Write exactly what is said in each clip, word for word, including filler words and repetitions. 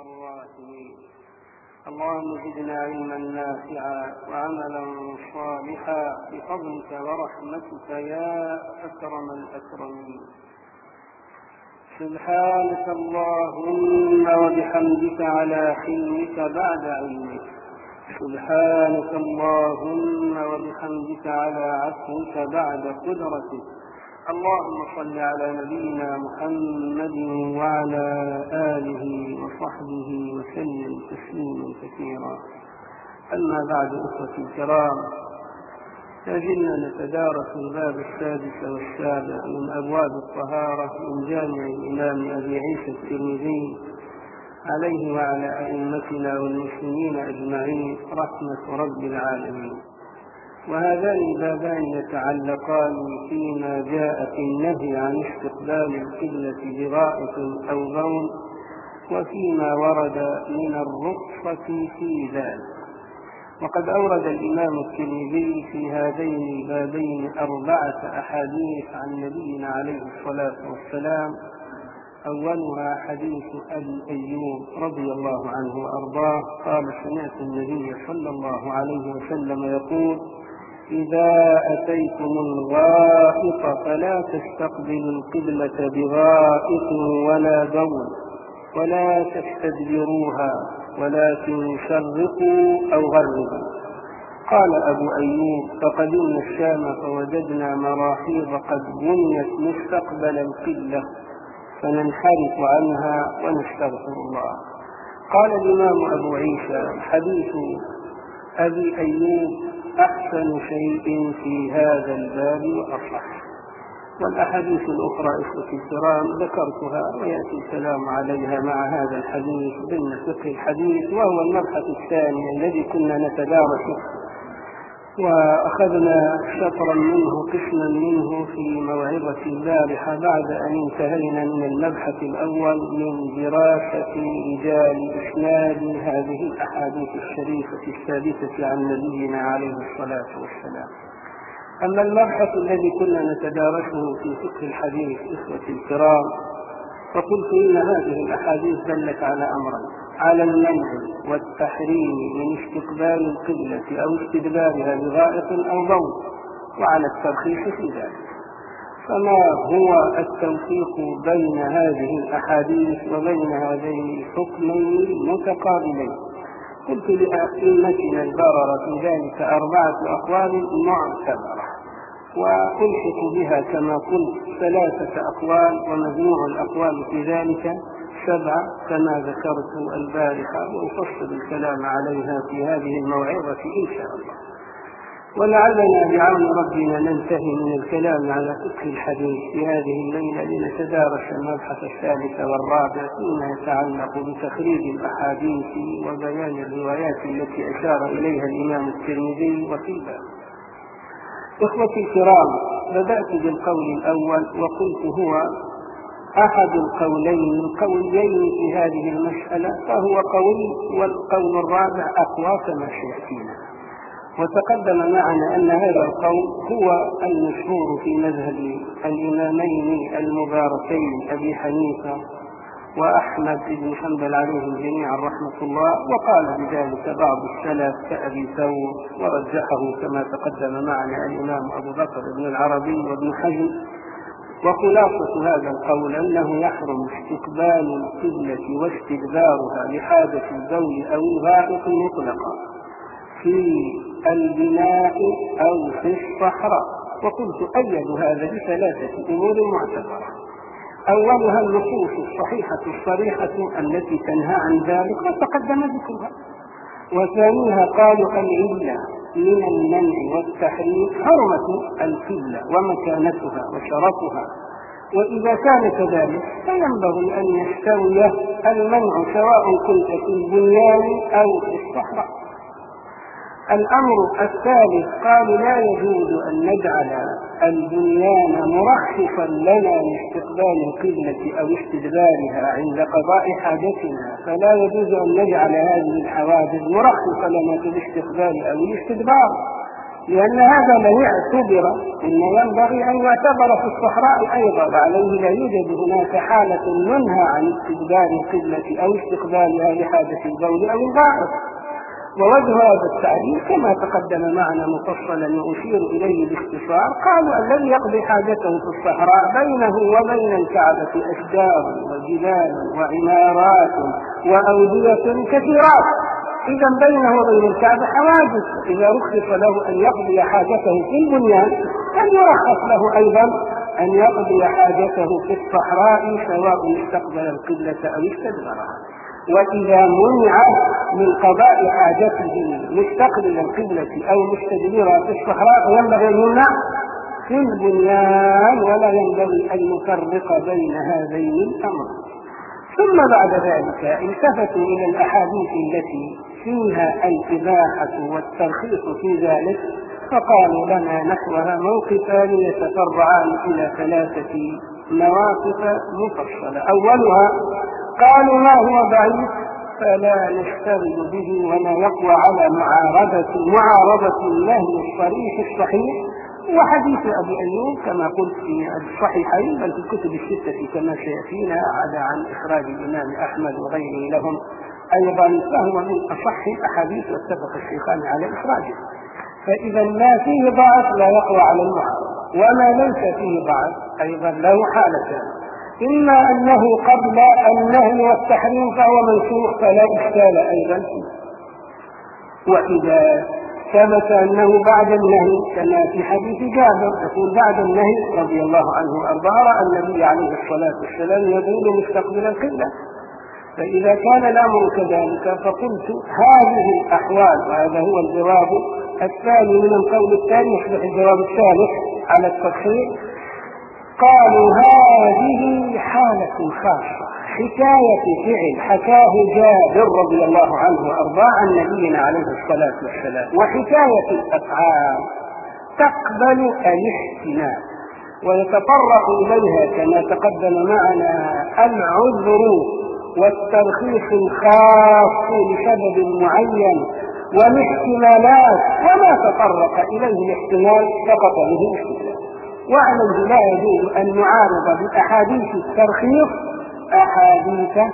الراحمين. اللهم زدنا علما نافعا وعملا صالحا بفضلك ورحمتك يا أكرم الأكرمين. سبحانك اللهم وبحمدك على حلمك بعد علمك. سبحانك اللهم وبحمدك على عفوك بعد قدرتك. اللهم صل على نبينا محمد وعلى آله وصحبه وسلم تسليما كثيرا. أما بعد، أخوتي الكرام، لازلنا نتدارس الباب السادس والسابع من أبواب الطهارة من جامع الإمام أبي عيسى الترمذي عليه وعلى أئمتنا والمسلمين أجمعين رحمة رب العالمين. وهذان البابان يتعلقان فيما جاء في النهي عن استقبال القبلة بغائط أو بول، وفيما ورد من الرخصة في ذلك. وقد أورد الإمام الترمذي في هذين البابين أربعة أحاديث عن نبينا عليه الصلاة والسلام. أولها حديث أبي أيوب رضي الله عنه وأرضاه قال: سمعت النبي صلى الله عليه وسلم يقول: إذا أتيتم الغائط فلا تستقبلوا القبلة بغائط ولا بول ولا تستدبروها ولكن شرقوا أو غربوا. قال أبو أيوب: فقدمنا الشام فوجدنا مراحيض قد بنيت مستقبل القبلة فننحرف عنها ونستغفر الله. قال الإمام أبو عيسى: حديث أبي أيوب أحسن شيء في هذا الباب وأصح. والأحاديث الأخرى إخوتي الكرام ذكرتها ويأتي الكلام عليها مع هذا الحديث ضمن فقه الحديث، وهو المبحث الثاني الذي كنا نتدارسه، وأخذنا شطرا منه قسما منه في موعظة البارحة بعد أن انتهينا من المبحث الأول من دراسة رجال إسناد هذه الأحاديث الشريفة الثابتة عن نبينا عليه الصلاة والسلام. أما المبحث الذي كنا نتدارسه في فقه الحديث إخوتي الكرام، فقلت إن هذه الأحاديث دلت على أمرين: على المنع والتحريم من استقبال القبلة أو استدبارها بغائط أو بول، وعلى الترخيص في ذلك. فما هو التوفيق بين هذه الأحاديث وبين هذين الحكمين المتقابلين؟ قلت لأئمتنا البررة في ذلك أربعة أقوال معتبرة، وألحق بها كما قلت ثلاثة أقوال، ومجموع الأقوال في ذلك سبعة كما ذكرت البارحة، وأفصل الكلام عليها في هذه الموعظة إن شاء الله. ولعلنا بعون ربنا ننتهي من الكلام على فقه الحديث في هذه الليلة لنتدارس المبحث الثالث والرابع فيما يتعلق بتخريج الأحاديث وبيان الروايات التي أشار إليها الإمام الترمذي وفي الباب. إخوتي الكرام، بدأت بالقول الأول وقلت هو أحد القولين القويين في هذه المسألة، فهو قوي، والقول الرابع أقوى كما سيأتينا. وتقدم معنا أن هذا القول هو المشهور في مذهب الإمامين المباركين أبي حنيفة وأحمد بن حنبل عليهم جميعا رحمة الله، وقال بذلك بعض السلف كأبي ثور، ورجحه كما تقدم معنا الإمام أبو بكر بن العربي وابن حزم. وخلاصة هذا القول أنه يحرم استقبال القبلة واستدبارها لحاجة البول أو الغائط مطلقا في البناء أو في الصحراء. وقلت أيد هذا بثلاثة أمور معتبرة: أولها النصوص الصحيحة الصريحة التي تنهى عن ذلك وتقدم ذكرها، وثانيها قالوا العلة من المنع والتحريم حرمة القبلة ومكانتها وشرفها، وإذا كان كذلك فينبغي أن يستوي المنع سواء كنت في البنيان أو في الصحراء. الأمر الثالث قالوا لا يجوز أن نجعل البنيان مرخصا لنا لاستقبال القبلة أو استدبارها عند قضاء حاجتنا، فلا يجوز أن نجعل هذه الحواجز مرخصة لنا في الاستقبال أو الاستدبار، لأن هذا لو اعتبر إن ينبغي أن يعتبر في الصحراء أيضا، وعليه لا يوجد هناك حالة منهى عن استقبال القبلة أو استقبالها لحاجة البول أو الغائط. ووجه هذا التعليل كما تقدم معنا مفصلا وأشير إليه باختصار، قالوا الذي يقضي حاجته في الصحراء بينه وبين الكعبة أشجار وجبال وعمارات وأودية كثيرات، إذا بينه وبين الكعبة حواجز. إذا رخص له أن يقضي حاجته في البنيان كان يرخص له أيضا أن يقضي حاجته في الصحراء سواء استقبل القبلة أو استدبرها. وإذا منع من قضاء حاجته مستقبل القبلة أو مستدبرها في الصحراء فينبغي أن يمنع في البنيان، ولا ينبغي أن يفرق بين هذين الأمرين. ثم بعد ذلك التفتوا إلى الأحاديث التي فيها الإباحة والترخيص في ذلك، فقالوا لنا نحوها موقفان يتفرعان إلى ثلاثة مواقف مفصلة. أولها قالوا ما هو ضعيف فلا نشتغل به ولا يقوى على معارضة معارضة النهي الصريح الصحيح، وحديث أبي أيوب كما قلت في الصحيحين بل في الكتب الستة كما سيأتينا على عن إخراج الإمام أحمد وغيره لهم أيضا، فهو من أصح الأحاديث واتفق الشيخان على إخراجه. فإذا ما فيه ضعف لا يقوى على المعارضة، وما ليس فيه ضعف أيضا له حالتان، إما أنه قبل النهي والتحريم فهو منسوخ فلا إشكال أيضا فيه، وإذا ثبت أنه بعد النهي كما في حديث جابر يقول بعد النهي رضي الله عنه وأرضاه رأى النبي عليه الصلاة والسلام يقول مستقبل القبلة. فإذا كان الأمر كذلك فقلت هذه الأحوال، وهذا هو الجواب الثاني من القول الثاني يصبح الجواب الثالث على التصحيح، قالوا هذه حالة خاصة حكاية فعل حكاه جابر رضي الله عنه وأرضاه عن نبينا عليه الصلاة والسلام، وحكاية الأفعال تقبل الاحتمال ويتطرق إليها كما تقدم معنا العذر والترخيص الخاص لسبب معين والاحتمالات، وما تطرق إليه الاحتمال سقط به الاحتمال. وعليه لا يجوز أن نعارض بأحاديث الترخيص أحاديث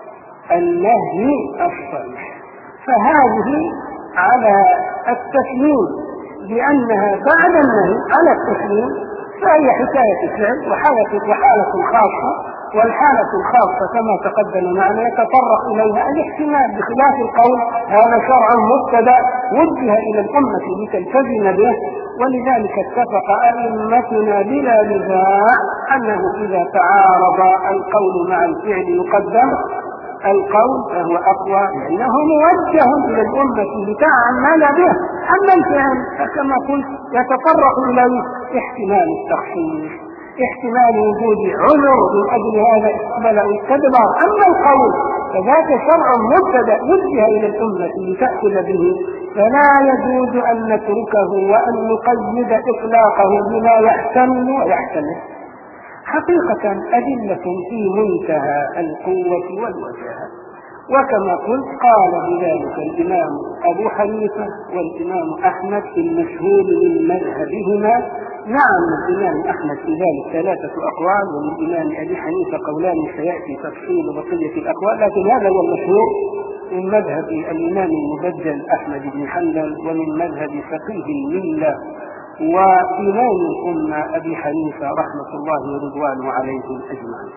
النهي الصريح، فهذه على التسليم بأنها بعد النهي على التسليم فهي حكاية فعل وحالة وحالة خاصة، والحالة الخاصة كما تقدم معنا يتطرق إليها الاحتمال، بخلاف القول هذا شرع مبتدأ وجه إلى الأمة لتلتزم به. ولذلك اتفق أئمتنا بلا نزاع أنه إذا تعارض القول مع الفعل يقدم القول فهو أقوى لأنه موجه إلى الأمة لتعمل به، أما الفعل فكما قلت يتطرق إليه احتمال التخصيص، احتمال وجود عذر من أجل هذا استقبل أو استدبر. أما القول فذاك شرع مبتدأ وجه إلى الأمة لتأخذ به، فلا يجوز أن نتركه وأن نقيد إطلاقه بما يحتمل ويحتمل. حقيقة أدلة في منتهى القوة والوجاهة، وكما قلت قال بذلك الإمام أبو حنيفة والإمام أحمد في المشهور من مذهبهما. نعم الإمام أحمد في ذلك ثلاثة أقوال، والإمام أبي حنيفة قولان سيأتي تفصيل بقية الأقوال، لكن هذا هو المشهور من مذهب الإمام المبجل أحمد بن حنبل ومن مذهب فقيه الملة وإمام الأمة أبي حنيفة رحمة الله ورضوانه عليهم أجمعين.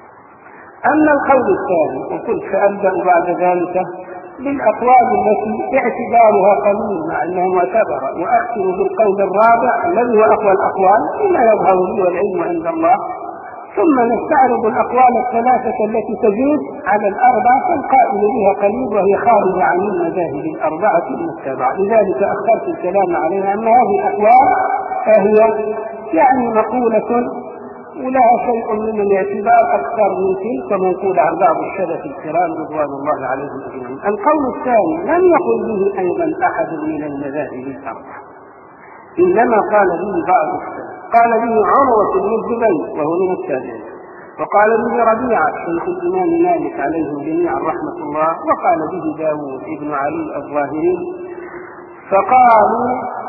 أما القول الثاني وقلت سأبدأ بعد ذلك بالأقوال التي اعتبارها قليل مع أنها معتبرة، وأختم بالقول الرابع الذي هو أقوى الأقوال إلا يظهر لي والعلم عند الله، ثم نستعرض الأقوال الثلاثة التي تزيد على الأربعة فالقائل بها قليل وهي خارجة عن المذاهب الأربعة المتبعة، لذلك أخرت الكلام عليها. أما هذه الأقوال فهي يعني مقولة ولها شيء من الاعتبار أكثر من تلك منقول عن بعض السلف الكرام رضوان الله عليهم أجمعين. القول الثاني لم يقل به أيضا أحد من المذاهب الأربعة، إنما قال به بعض السلف، قال به عروة بن الزبير وهو من التابعين، وقال به ربيعة شيخ الإمام مالك عليهم جميعا رحمة الله، وقال به داود بن علي الظاهري. فقالوا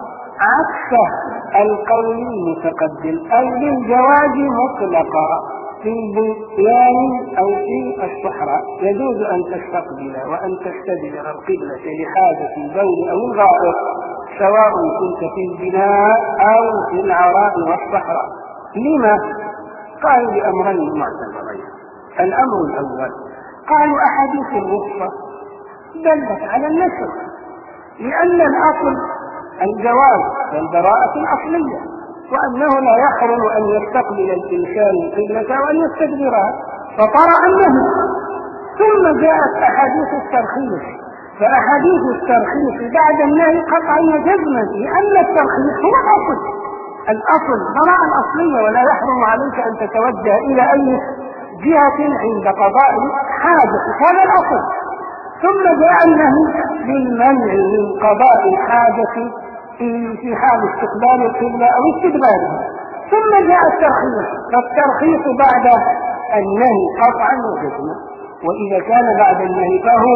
عكس القول المتقدم أي للجواز مطلقا في البنيان أو في الصحراء يجوز أن تستقبل وأن تستدبر القبلة لحاجة البول أو الغائط سواء كنت في البناء أو في العراء والصحراء. لما؟ قالوا بأمرين معتبرين. الأمر الأول قالوا أحاديث الرخصة دلت على النسخ، لأن الأصل الجواز والبراءة الأصلية، وأنه لا يحرم أن يستقبل الإنسان القبلة وأن يستدبرها، فطرأ النهي. ثم جاءت أحاديث الترخيص، فأحاديث الترخيص بعد النهي قطعا وجزما، لأن الترخيص هو الأصل، الأصل براءة الأصلية، ولا يحرم عليك أن تتوجه إلى أي جهة عند قضاء حاجة، هذا الأصل. ثم جاء النهي للمنع من قضاء الحاجة في حال استقبال القبلة أو استدبارها. ثم جاء الترخيص، فالترخيص بعد النهي قطعا وجزما، وإذا كان بعد النهي فهو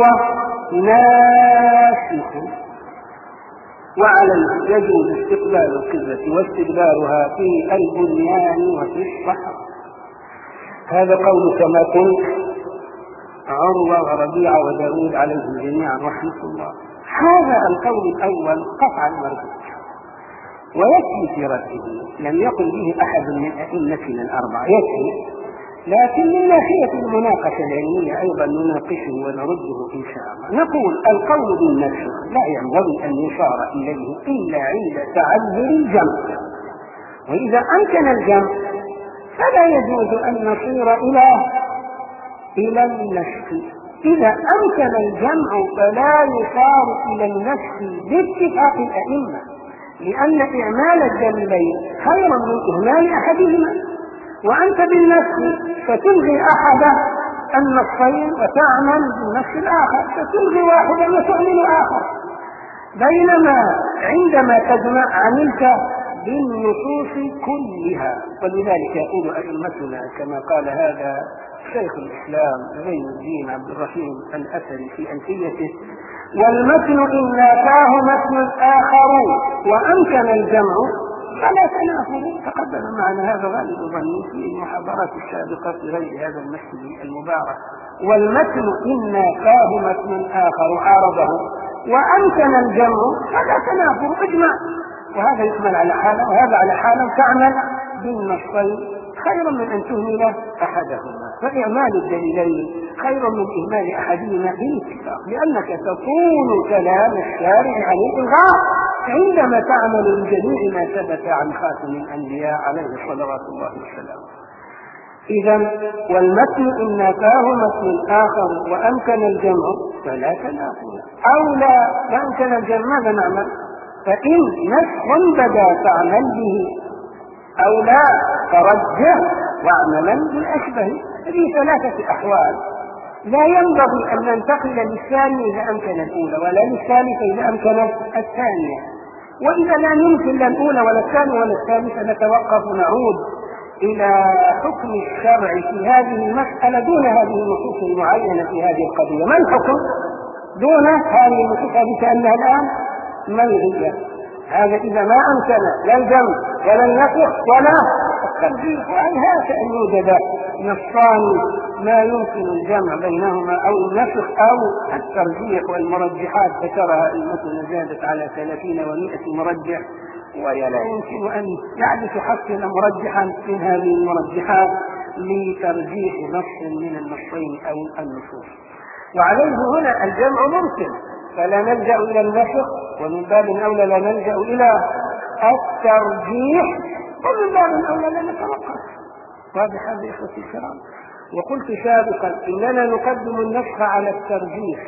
ناسخ، وعليه يجوز استقبال القبلة واستدبارها في البنيان وفي الصحراء. هذا قول كما قلت عروة وربيعة وداود عليهم جميعا رحمة الله. هذا القول الأول قطعا مرجوح ويكفي في رده، لم يقل به أحد من أئمتنا الأربعة، يكفي. لكن من ناحية المناقشة العلمية أيضا نناقشه ونرده إن شاء الله. نقول القول بالنسخ لا ينبغي أن يشار إليه إلا عند تعذر الجمع، وإذا أمكن الجمع فلا يجوز أن نصير إلى إلى النسخ. إذا أمكن الجمع فلا يصار إلى النسخ باتفاق الأئمة، لأن إعمال الدليلين خير من إهمال أحدهما، وأنت بالنسخ فتلغي أحد النصين وتعمل بالنسخ الآخر، فتلغي واحدا وتعمل آخر، بينما عندما تجمع عملت بالنصوص كلها. ولذلك يقول أئمتنا كما قال هذا شيخ الإسلام زين الدين عبد الرحيم الأثري في ألفيته: والمتن إن نافاه متن آخر وأمكن الجمع فلا تنافر. تقدم معنا هذا غالب ظني في المحاضرات السابقة في غير هذا المسجد المبارك. والمتن إن نافاه متن آخر عارضه وأمكن الجمع فلا تنافر، اجمع. وهذا يحمل على حاله وهذا على حاله، تعمل بالنصين خير من أن تهمل أحدهما. فإعمال الدليلين خير من إهمال أحدهما بالاتفاق، لأنك تكون كلام الشارع عن الإلغاء عندما تعمل بجميع ما ثبت عن خاتم الأنبياء عليه صلوات الله وسلامه. إذا والمتن إن نافاه متن آخر وأمكن الجمع فلا تنافر، أو لا أمكن الجمع ماذا نعمل؟ فإن نسخ بدا فاعمل به، أو لا فرجه واعملا بالأشبه. في ثلاثة أحوال لا ينبغي أن ننتقل للثانية إذا أمكن الأولى، ولا للثالثة إذا أمكنت الثانية. وإذا لا يمكن لا الأولى ولا الثانية ولا الثالثة نتوقف نعود إلى حكم الشرع في هذه المسألة دون هذه النصوص المعينة في هذه القضية. ما الحكم دون هذه النصوص كأنها الآن ملغية؟ هذا إذا ما أمكن لا الجمع ولا النسخ ولا الترجيح، وهيهات أن يوجد نصان ما يمكن الجمع بينهما أو النسخ أو الترجيح. والمرجحات ذكرها المثل زادت على ثلاثين ومائة مرجح، ولا يمكن أن يحدث حصل مرجحا من هذه المرجحات لترجيح نص من النصين أو النصوص. وعليه هنا الجمع ممكن، فلا نلجأ إلى النسخ، ومن باب أولى لا نلجأ إلى الترجيح، ومن باب أولى لا نتوقف. واضح هذا يا إخوتي الكرام؟ وقلت سابقا إننا نقدم النسخ على الترجيح.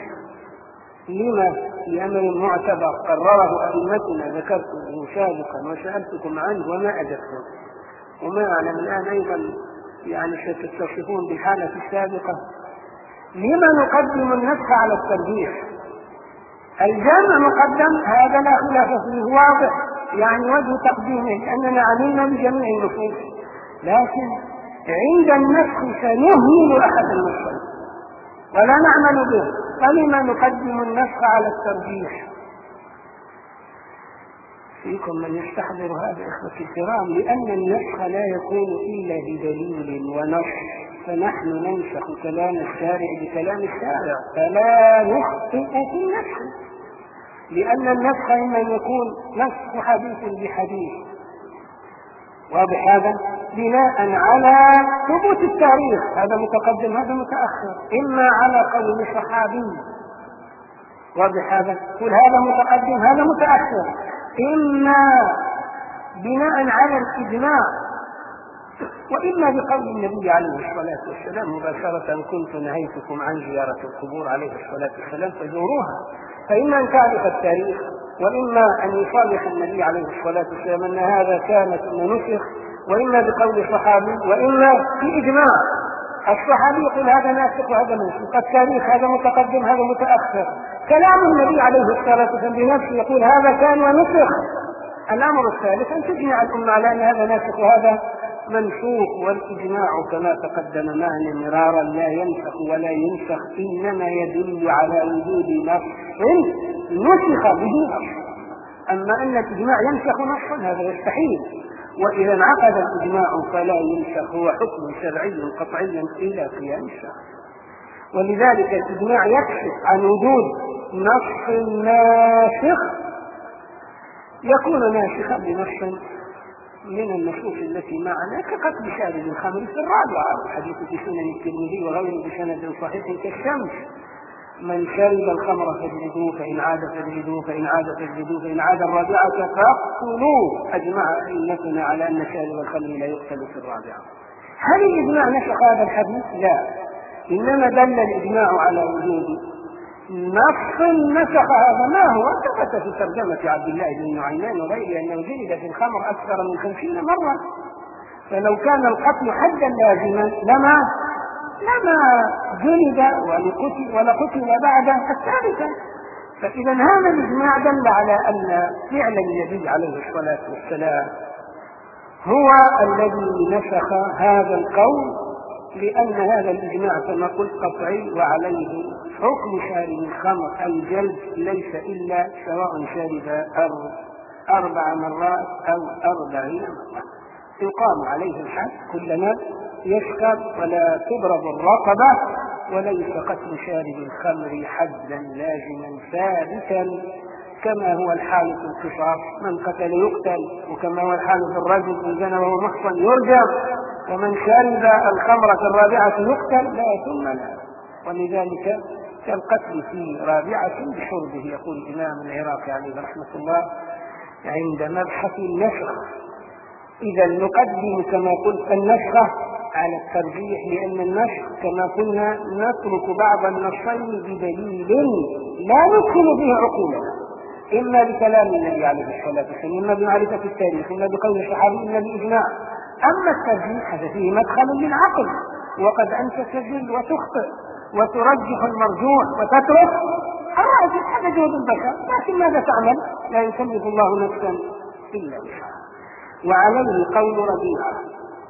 لما؟ لأمر معتبر قرره أئمتنا ذكرته سابقا وسألتكم عنه وما أجبتم، وما أعلم الآن أيضا يعني ستتصفون بالحالة السابقة. لما نقدم النسخ على الترجيح؟ الجمع مقدم، هذا لا خلاف فيه، واضح يعني وجه تقديمه لأننا عملنا بجميع النصوص، لكن عند النسخ سنهمل أحد النصين ولا نعمل به. فلما نقدم النسخ على الترجيح؟ فيكم من يستحضر هذا إخوتي الكرام، لأن النسخ لا يكون إلا بدليل ونص، فنحن ننسخ كلام الشارع بكلام الشارع فلا نخطئ في النسخ، لأن النسخ إما أن يكون نسخ حديث بحديث، واضح هذا، بناء على ثبوت التاريخ، هذا متقدم هذا متأخر، إما على قول صحابي، واضح هذا، كل هذا متقدم هذا متأخر، إما بناء على الإجماع، وإما بقول النبي عليه الصلاة والسلام مباشرة: كنت نهيتكم عن زيارة القبور عليه الصلاة والسلام فزوروها. فإما أن تعرف التاريخ، وإما أن يصالح النبي عليه الصلاة والسلام أن هذا كان ثم نسخ، وإما بقول صحابي، وإما بإجماع الصحابي يقول هذا ناسخ وهذا منسوخ، التاريخ هذا متقدم هذا متأخر، كلام النبي عليه الصلاة والسلام بنفسه يقول هذا كان ونسخ. الأمر الثالث أن تجمع الأمة على أن هذا ناسخ وهذا منسوخ، والإجماع كما تقدم معنا مرارا لا ينسخ ولا ينسخ، إنما يدل على وجود نص نسخ به نص، أما أن الإجماع ينسخ نصا هذا يستحيل، وإذا انعقد الإجماع فلا ينسخ، هو حكم شرعي قطعي إلى قيام الساعة. ولذلك الإجماع يكشف عن وجود نص ناسخ يكون ناسخا بنص من النصوص التي معنا، كقتل شارب الخمر في الرابعة، حديث في سنن الترمذي وغيره بسند صحيح كالشمس: من شرب الخمر فاجلدوه، فإن عاد فاجلدوه، فإن عاد فاجلدوه، فإن عاد الرابعة فاقتلوه. أجمع أئمتنا على أن شارب الخمر لا يقتل في الرابعة. هل الإجماع نسخ هذا الحديث؟ لا، إنما دل الإجماع على وجود نص نسخ هذا. ما هو؟ ثبت في ترجمة عبد الله بن نعيمان وغيره أنه جلد في الخمر أكثر من خمسين مرة، فلو كان القتل حدا لازما لما لما جلد ولقتل ولقتل بعد الثالثة. فإذا هذا الإجماع دل على أن فعل النبي عليه الصلاة والسلام هو الذي نسخ هذا القول، لأن هذا الإجماع كما قلت قطعي، وعليه حكم شارب الخمر الجلد ليس إلا سواء شرب أربع مرات أو أربعين مرة، يقام عليه الحد كلما يشرب ولا تضرب الرقبة، وليس قتل شارب الخمر حدا لازما ثابتا كما هو الحال في القصاص: من قتل يقتل، وكما هو الحال في الرجل إن زنى وهو محصن يرجم، ومن شرب الخمر في الرابعة يقتل لا ثم لا. ولذلك كالقتل في رابعة بشربه. يقول الإمام العراقي عليه رحمة الله عند مبحث النسخ: إذا نقدم كما قلت النسخ على الترجيح، لأن النسخ كما قلنا نترك بعض النصين بدليل لا ندخل به عقولنا، إما بكلام النبي عليه الصلاة والسلام، إما بمعرفة التاريخ، إما بقول الصحابي، إما بإجماع. أما الترجيح هذا فيه مدخل للعقل، وقد أنت تجل وتخطئ وترجح المرجوح وتترك الراجح، هذا جهد البشر، لكن ماذا تعمل؟ لا يكلف الله نفسا إلا وسعها. وعليه قول ربيعة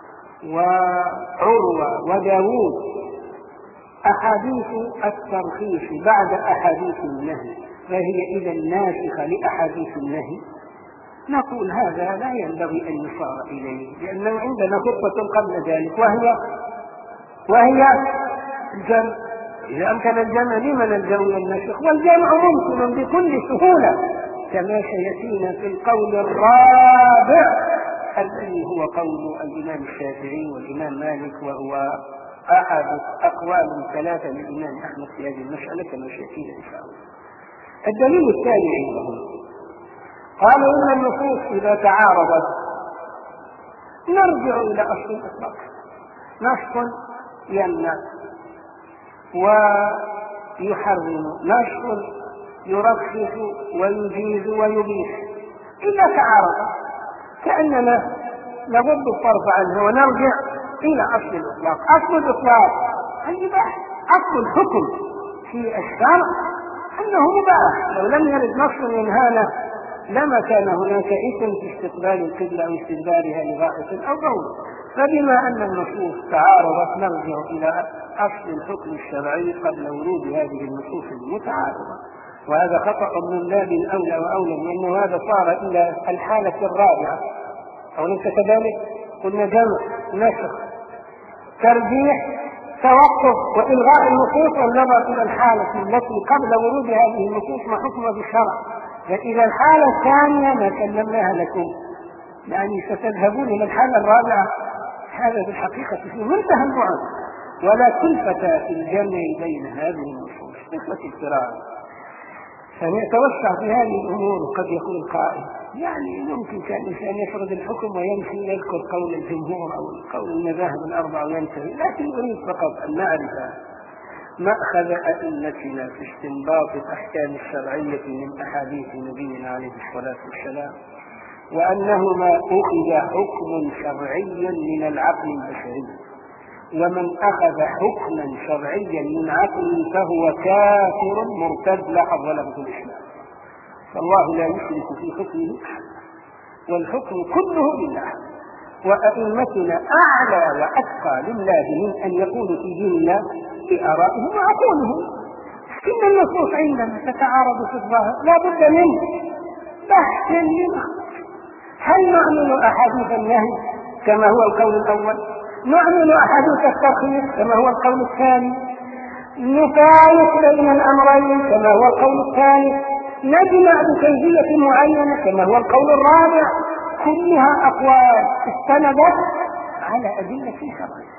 وعروة وداود: أحاديث الترخيص بعد أحاديث النهي فهي إذا ناسخة لأحاديث النهي. نقول هذا لا ينبغي أن يصار إليه، لأنه عندنا خطة قبل ذلك وهي وهي الجمع. إذا أمكن الجمع لمن الجمع والنسخ، والجمع ممكن بكل سهولة كما سيأتينا في القول الرابع الذي هو قول الإمام الشافعي والإمام مالك، وهو أحد أقوال ثلاثة للإمام أحمد في هذه المسألة كما سيأتينا إن شاء الله. الدليل الثاني عندهم قالوا إن النصوص إذا تعارضت نرجع إلى أصل الإطلاق. نص يمنع ويحرم، نص يرخص ويجيز ويبيح، إذا تعارض كأننا نغض الطرف عنه ونرجع إلى أصل الإطلاق. أصل الإطلاق الإباحة، أصل الحكم في الشرع أنه مباح، لو لم يرد نص ينهانا لما كان هناك إثم في استقبال القبلة أو استدبارها لغائط أو بول. فبما أن النصوص تعارضت نرجع إلى أصل الحكم الشرعي قبل ورود هذه النصوص المتعارضة. وهذا خطأ من باب أولى وأولى، لأنه هذا صار إلى الحالة الرابعة، أو ليس كذلك؟ قلنا جمع، نسخ، ترجيح، توقف وإلغاء النصوص، والنظر إلى الحالة التي قبل ورود هذه النصوص ما حكم بالشرع. فإذا الحالة الثانية ما سلمناها لكم، يعني ستذهبون إلى الحالة الرابعة. هذا بالحقيقة في منتهى البعد، ولا كلفة في الجمع بين هذه النصوص. إخوة الكرام، فنتوسع في هذه الأمور. قد يقول القائل يعني ممكن كان الإنسان يفرض الحكم ويمشي يذكر قول الجمهور أو قول المذاهب الأربعة وينتهي، لكن أريد فقط أن نعرف مأخذ أئمتنا في استنباط الأحكام الشرعية من أحاديث نبينا عليه الصلاة والسلام، وأنه ما أخذ حكم شرعي من العقل البشري، ومن أخذ حكما شرعيا من عقل فهو كافر مرتد لا حظ له في الإسلام. فالله لا يشرك في حكمه أحد، والحكم كله لله، وأئمتنا أعلى وأتقى لله من أن يقولوا في دين الله بآرائهم وعقولهم. إن النصوص عندنا تتعارض في الظاهر، لا بد من بحث منها. هل نعمل أحاديث النهي كما هو القول الأول؟ نعمل أحاديث الترخيص كما هو القول الثاني؟ نفارق بين الأمرين كما هو القول الثاني؟ نجمع بكيفية معينة كما هو القول الرابع؟ كلها أقوال استندت على أدلة شرعية،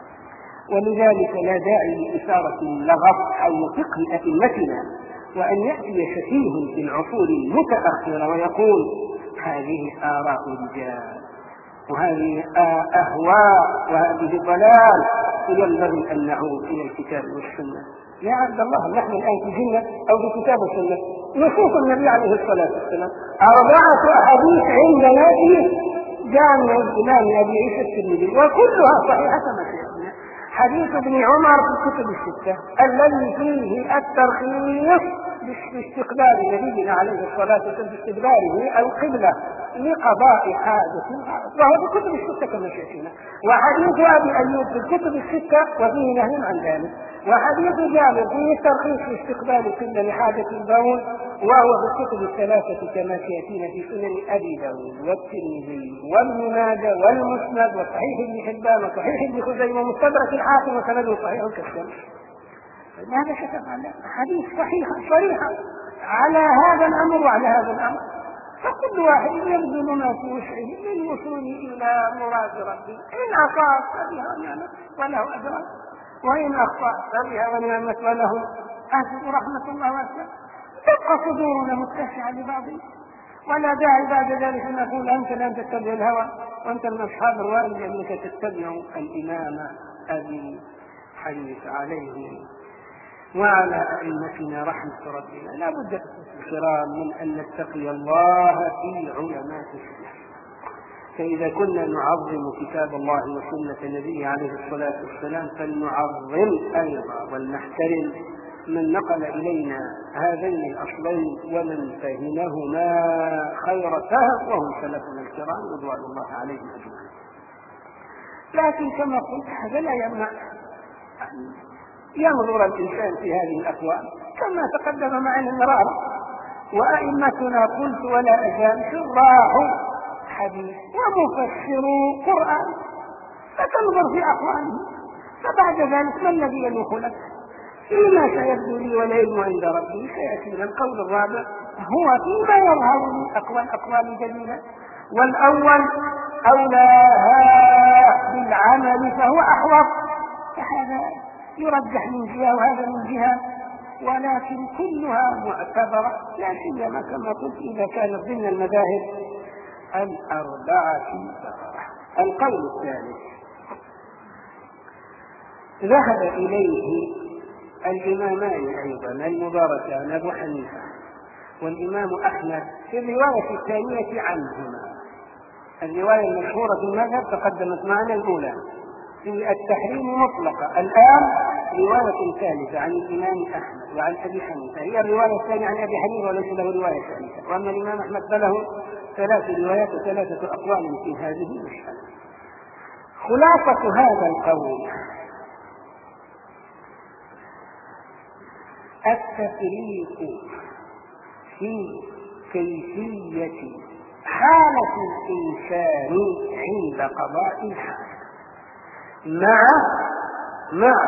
ولذلك لا داعي لإثارة اللغط حول فقه أئمتنا، وأن يأتي شفيه في العصور المتأخرة ويقول هذه آراء رجال وهذه أهواء وهذه ضلال. ينبغي أن نعود إلى الكتاب والسنة. يا عبد الله، نحن الآن في جنة أو في كتاب السنة، نصوص النبي عليه الصلاة والسلام أربعة أحاديث عندنا في جامع الإمام أبي عيسى الترمذي وكلها صحيحة مسيحية. حديث ابن عمر في الكتب الستة الذي فيه الترخيص باستقبال نبينا عليه الصلاة والسلام، باستقباله القبلة لقضاء حاجة، وهو في الكتب الستة كما شئنا. وحديث أبي أيوب في الكتب الستة وفيه نهي عن ذلك. وحديث جابر فيه الترخيص في استقبال القبلة لحاجة البول، وهو في الكتب الثلاثة كما سيأتينا في سنن أبي داود والترمذي وابن ماجه والمسند وصحيح ابن حبان وصحيح ابن خزيمة ومستدرك الحاكم وسنده صحيح كالشمس. هذا شكل على حديث صحيحة صريحة على هذا الأمر وعلى هذا الأمر، فكل واحد يبذل ما في وسعه من وصول إلى مراد ربه. إن أصاب فبها نعمة وله أجر، وإن أخطأ فبها ونعمة وله أجر ورحمة الله واسعة. تبقى صدورنا متسعة لبعضنا، ولا داعي بعد ذلك أن نقول أنت لن تتبع الهوى وأنت من أصحاب الرأي لأنك تتبع الإمام أبي حنيفة عليه وعلى أئمتنا رحمة ربنا. لا بد الكرام من أن نتقي الله في علماء السنة. فإذا كنا نعظم كتاب الله وسنة النبي عليه الصلاة والسلام فلنعظم أيضا ولنحترم من نقل إلينا هذين الأصلين ومن فهمهما خير فهم وهم سلفنا الكرام رضوان الله عليهم أجمعين. لكن كما قلت هذا لا يمنع ينظر الإنسان في هذه الأقوال كما تقدم معنا مرارا. وأئمتنا قلت ولا أزال شراح حديث ومفسروا قرآن، فتنظر في أقوالهم، فبعد ذلك ما الذي يلوح لك؟ فيما سيبدو لي والعلم عند ربي سيأتينا القول الرابع هو فيما يظهر من أقوال أقوال جديدة، والأول أولاها بالعمل فهو أحوط، فهذا يرجح من جهة وهذا من جهة، ولكن كلها معتبرة، لا سيما كما قلت إذا كانت ضمن المذاهب الأربعة. القول الثالث ذهب إليه الإمامان أيضا المباركان أبو حنيفة والإمام أحمد في الرواية الثانية عنهما. الرواية المشهورة في المذهب تقدمت معنا الأولى في التحريم مطلقة، الآن رواية ثالثة عن الإمام أحمد وعن أبي حنيفة هي الرواية الثانية عن أبي حنيفة وليس له رواية ثالثة، وأما الإمام أحمد فله ثلاث روايات وثلاثة أقوال في هذه المسألة. خلاصة هذا القول التفريق في كيفية حالة الإنسان عند قضاء الحاجة مع مع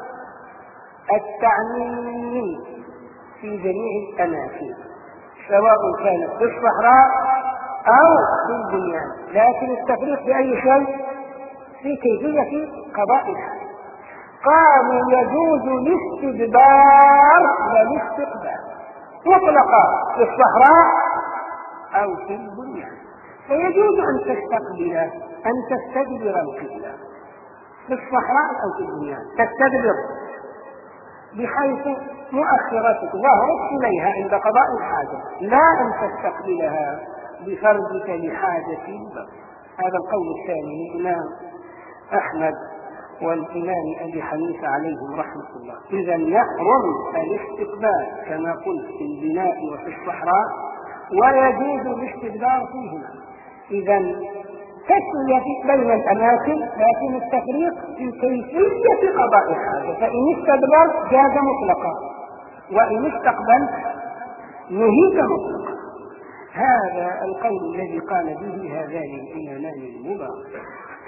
التعميم في جميع الأماكن سواء كانت في الصحراء أو في البنيان، لكن التفريق بأي شيء في كيفية قضاء الحاجة. قالوا يجوز الاستدبار والاستقبال مطلقا في الصحراء أو في البنيان، فيجوز أن تستقبل أن تستدبر القبلة في الصحراء أو في البنيان، تستدبر بحيث مؤخرتك ظهرت إليها عند قضاء الحاجة، لا أن تستقبلها بفرضك لحاجة البر. هذا القول الثاني للإمام أحمد والإمام أبي حنيفة عليهم رحمة الله. إذا يحرم الاستقبال كما قلت في البناء وفي الصحراء، ويجوز الاستدبار فيهما. إذا تسوية بين الأماكن، لكن التفريق في كيفية قضاء الحاجة، فإن استدبر جاز مطلقا، وإن استقبل نهيك مطلقا. هذا القول الذي قال به هذان الإمامان المباركان،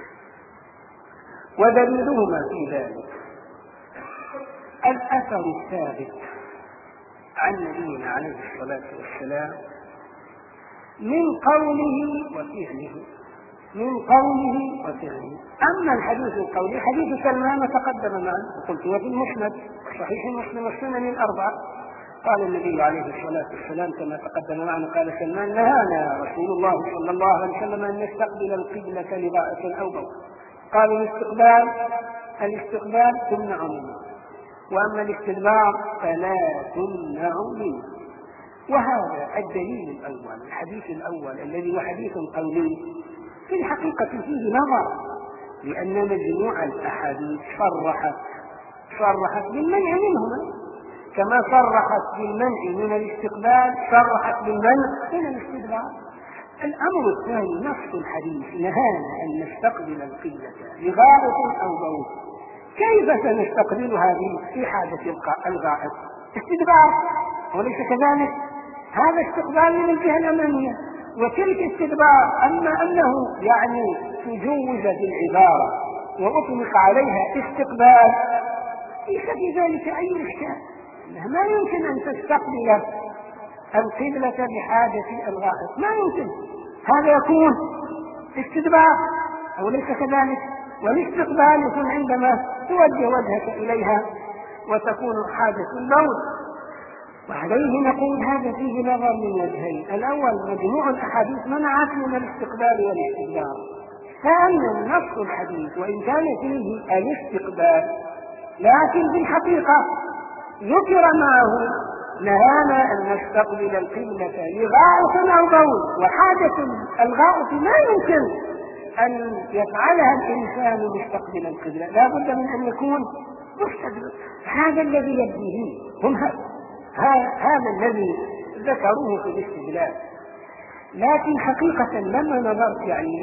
ودليلهما في ذلك الأثر الثابت عن نبينا عليه الصلاة والسلام من قوله وفعله من قوله وفعله. أما الحديث القولي حديث سلمان تقدم معنا وقلت وفي المسند صحيح مسلم والسنن الأربعة قال النبي عليه الصلاة والسلام كما تقدم معنا قال سلمان نهانا رسول الله صلى الله عليه وسلم أن نستقبل القبلة لغائط أو بول. قال الاستقبال الاستقبال تمنع منه، وأما الاستدبار فلا تمنع منه. وهذا الدليل الأول الحديث الأول الذي هو حديث قولي في الحقيقة فيه نظر، لأن مجموع الأحاديث صرحت صرحت بالمنع منهما، كما صرحت بالمنع من الاستقبال صرحت بالمنع من الاستدبار. الأمر الثاني نص الحديث نهانا أن نستقبل القبلة لغائط أو بول. كيف سنستقبلها في حاجة الغائط؟ استدبار وليس كذلك، هذا استقبال من الجهة الأمامية وتلك استدبار. أما أنه يعني تجوز بالعبارة وأطلق عليها استقبال ليس في ذلك أي إشكال، ما يمكن أن تستقبل القبلة بحاجة الغائط، ما يمكن، هذا يكون استدبار أو ليس كذلك. والاستقبال يكون عندما توجه وجهك إليها وتكون حاجة البول. وعليه نقول هذا فيه نظر من وجهين: الأول مجموع الأحاديث منعت من الاستقبال والاستدبار، ثانيا نص الحديث وإن كان فيه الاستقبال لكن في الحقيقة ذكر معه نهانا أن نستقبل القبلة لغائط أو بول، وحاجة الغائط ما يمكن أن يفعلها الإنسان مستقبل القبلة، لا بد من أن يكون مستدبر. هذا الذي يبديه هم هذا الذي ذكروه في الاستدلال. لكن حقيقة لما نظرت يعني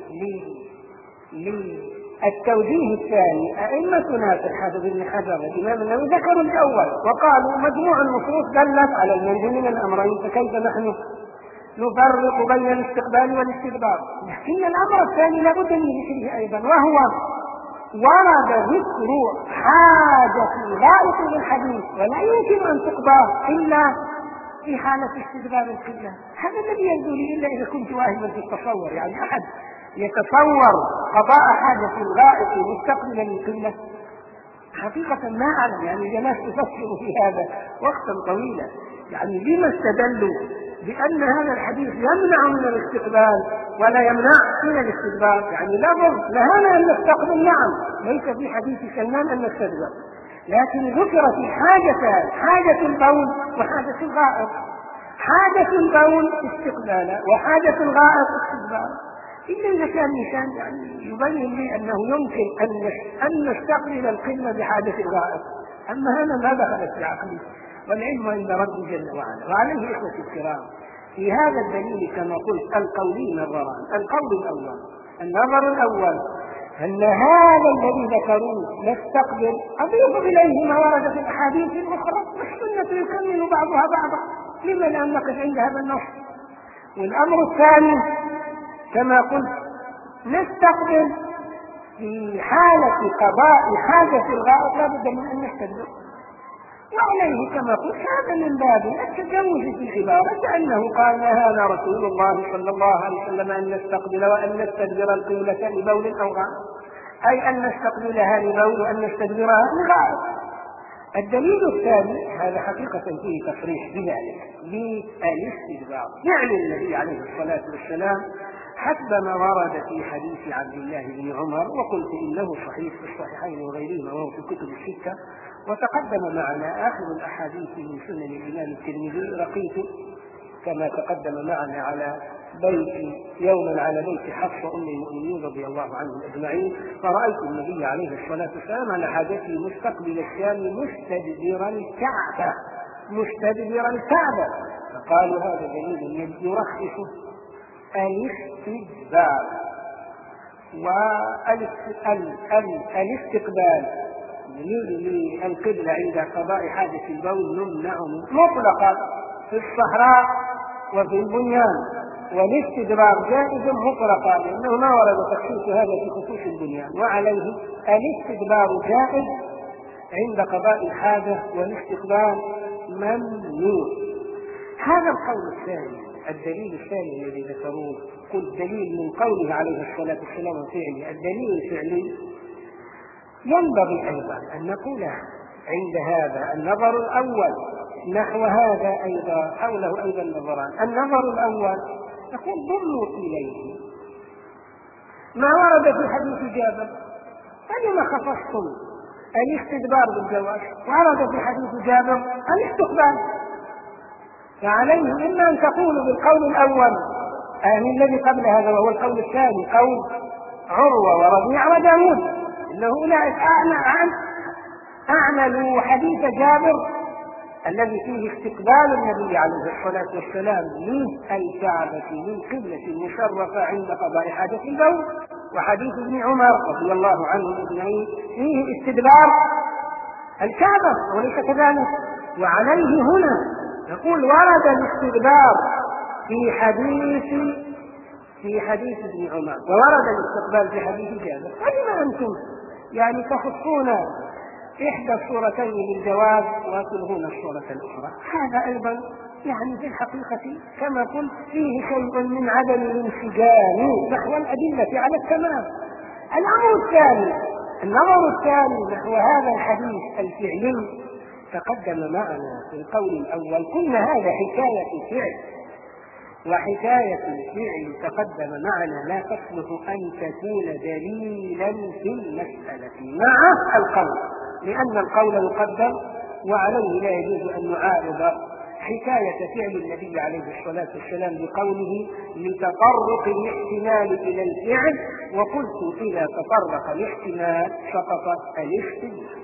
للتوجيه الثاني أئمتنا في الحافظ بن حجر الإمام النووي ذكروا الأول وقالوا مجموع النصوص دلت على المنع من الأمرين، فكيف نحن نفرق بين الاستقبال والاستدبار؟ لكن الأمر الثاني لابد من ذكره أيضا، وهو ورد ذكر حاجة الغائط للحديث ولا يمكن أن تقضى إلا في حالة استدبار القبلة. هذا الذي يبدو لي إلا إذا كنت واهما في التصور، يعني أحد يتصور قضاء حاجة الغائط مستقبلا للقبلة؟ حقيقة ما أعلم، يعني جلست أفكر في هذا وقتا طويلا، يعني لما استدلوا بأن هذا الحديث يمنع من الاستقبال ولا يمنع من الاستدبار؟ يعني لفظ نهانا أن نستقبل نعم ليس في حديث سلمان أن نستدبر، لكن ذكرت حاجتان: حاجة البول وحاجة الغائط. حاجة البول استقبالا وحاجة الغائط استدبارا. إلا إذا كان الإنسان يعني يبين لي أنه يمكن أن نستقبل القبلة بحاجة الغائط، أما هذا ما دخلت في عقلي، والعلم عند رب جل وعلا. وعليه إخوة الكرام في هذا الدليل كما قلت القولي نظران: القول الأول النظر الأول أن هذا الذي ذكروه نستقبل أضيف إليه ما ورد في الأحاديث الأخرى، والسنة يكمل بعضها بعضا، لما لا نقف عند هذا النص؟ والأمر الثاني كما قلت نستقبل في حالة قضاء حاجة الغائط لا بد من أن نستدبر، وعليه كما قلت هذا من باب التجوز في العبارة، كأنه قال نهانا رسول الله صلى الله عليه وسلم أن نستقبل وأن نستدبر القبلة لبول أو غائط، أي أن نستقبلها لبول وأن نستدبرها لغائط. الدليل الثاني هذا حقيقة فيه تصريح بذلك بالاستدبار فعل النبي عليه الصلاة والسلام حسب ما ورد في حديث عبد الله بن عمر، وقلت إنه صحيح في الصحيحين وغيرهما وهو في الكتب الستة، وتقدم معنا آخر الأحاديث من سنن الإمام الترمذي. رقيت كما تقدم معنا على بيت يوما على بيت حفصة أم المؤمنين رضي الله عنهم أجمعين، فرأيت النبي عليه الصلاة والسلام على حاجته مستقبل الشام مستدبرا الكعبة مستدبرا الكعبة فقالوا هذا دليل يرخص الاستدبار. والاستقبال للقبلة عند قضاء حاجة البول ممنوع مطلقا في الصحراء وفي البنيان، والاستدبار جائز مطلقا لأنه ما ورد تخصيص هذا في خصوص البنيان، وعليه الاستدبار جائز عند قضاء الحاجة والاستقبال ممنوع. هذا القول الثاني الدليل الثاني الذي ذكروه قل دليل من قوله عليه الصلاة والسلام وفعله الدليل الفعلي، ينبغي أيضا أن نقول عند هذا النظر الأول نحو هذا أيضا حوله أيضا نظران. النظر الأول يقول ضموا إليه ما ورد في حديث جابر، فلما خصصتم الاستدبار بالجواز ورد في حديث جابر الاستقبال، فعليه إما أن تقولوا بالقول الأول يعني الذي قبل هذا وهو القول الثاني قول عروة وربيع وداود إنه أولئك أعملوا حديث جابر الذي فيه استقبال النبي عليه الصلاة والسلام للكعبة من قبلة مشرفة عند قضاء حاجة البول، وحديث ابن عمر رضي الله عنه اجمعين فيه استدبار الكعبة وليس كذلك. وعليه هنا يقول ورد الاستدبار في حديث في حديث ابن عمر وورد الاستقبال في حديث جابر، فلما أنتم يعني تخصون إحدى الصورتين بالجواز وتلغون الصورة الأخرى؟ هذا أيضا يعني في الحقيقة كما قلت فيه شيء من عدم الانسجام نحو الأدلة على التمام. الأمر الثاني النظر الثاني نحو هذا الحديث الفعلي تقدم معنا في القول الأول قلنا هذا حكاية فعل، وحكاية الفعل تقدم معنا لا تصلح أن تكون دليلا في المسألة مع القول، لأن القول يقدم وعليه لا يجوز أن نعارض حكاية فعل النبي عليه الصلاة والسلام بقوله لتطرق الاحتمال إلى الفعل، وقلت إذا تطرق الاحتمال سقط الاستدلال.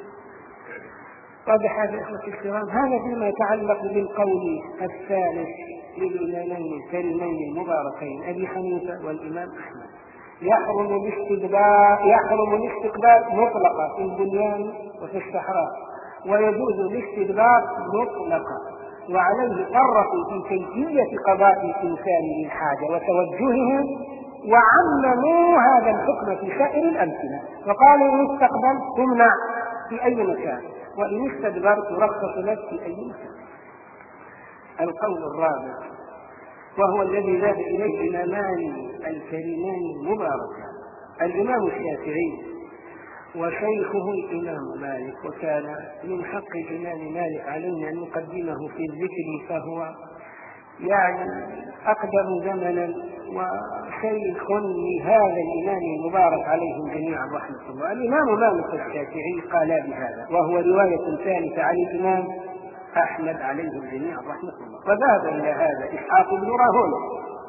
واضح هذا إخوتي الكرام؟ هذا فيما يتعلق بالقول الثالث للإمامين الكريمين المباركين أبي حنيفة والإمام أحمد. يحرم الاستقبال يحرم الاستقبال مطلقا في البنيان وفي الصحراء، ويجوز الاستدبار مطلقا، وعليه فرقوا في كيفية قضاء الإنسان للحاجة وتوجهه، وعمموا هذا الحكم في سائر الأمثلة، وقالوا إن استقبلت تمنع في أي مكان، وإن استدبرت رخص لك في أي مكان. القول الرابع وهو الذي ذهب إليه الإمامان الكريمان المباركان الإمام الشافعي وشيخه الإمام مالك، وكان من حق الإمام مالك علينا أن نقدمه في الذكر فهو يعني أقدم زمنا وشيخ لهذا الإمام المبارك عليهم جميعا رحمة الله. الإمام مالك الشافعي قال بهذا، وهو رواية ثالثة عن الإمام أحمد عليهم جميعا رحمة الله. وذهب إلى هذا إسحاق بن راهويه،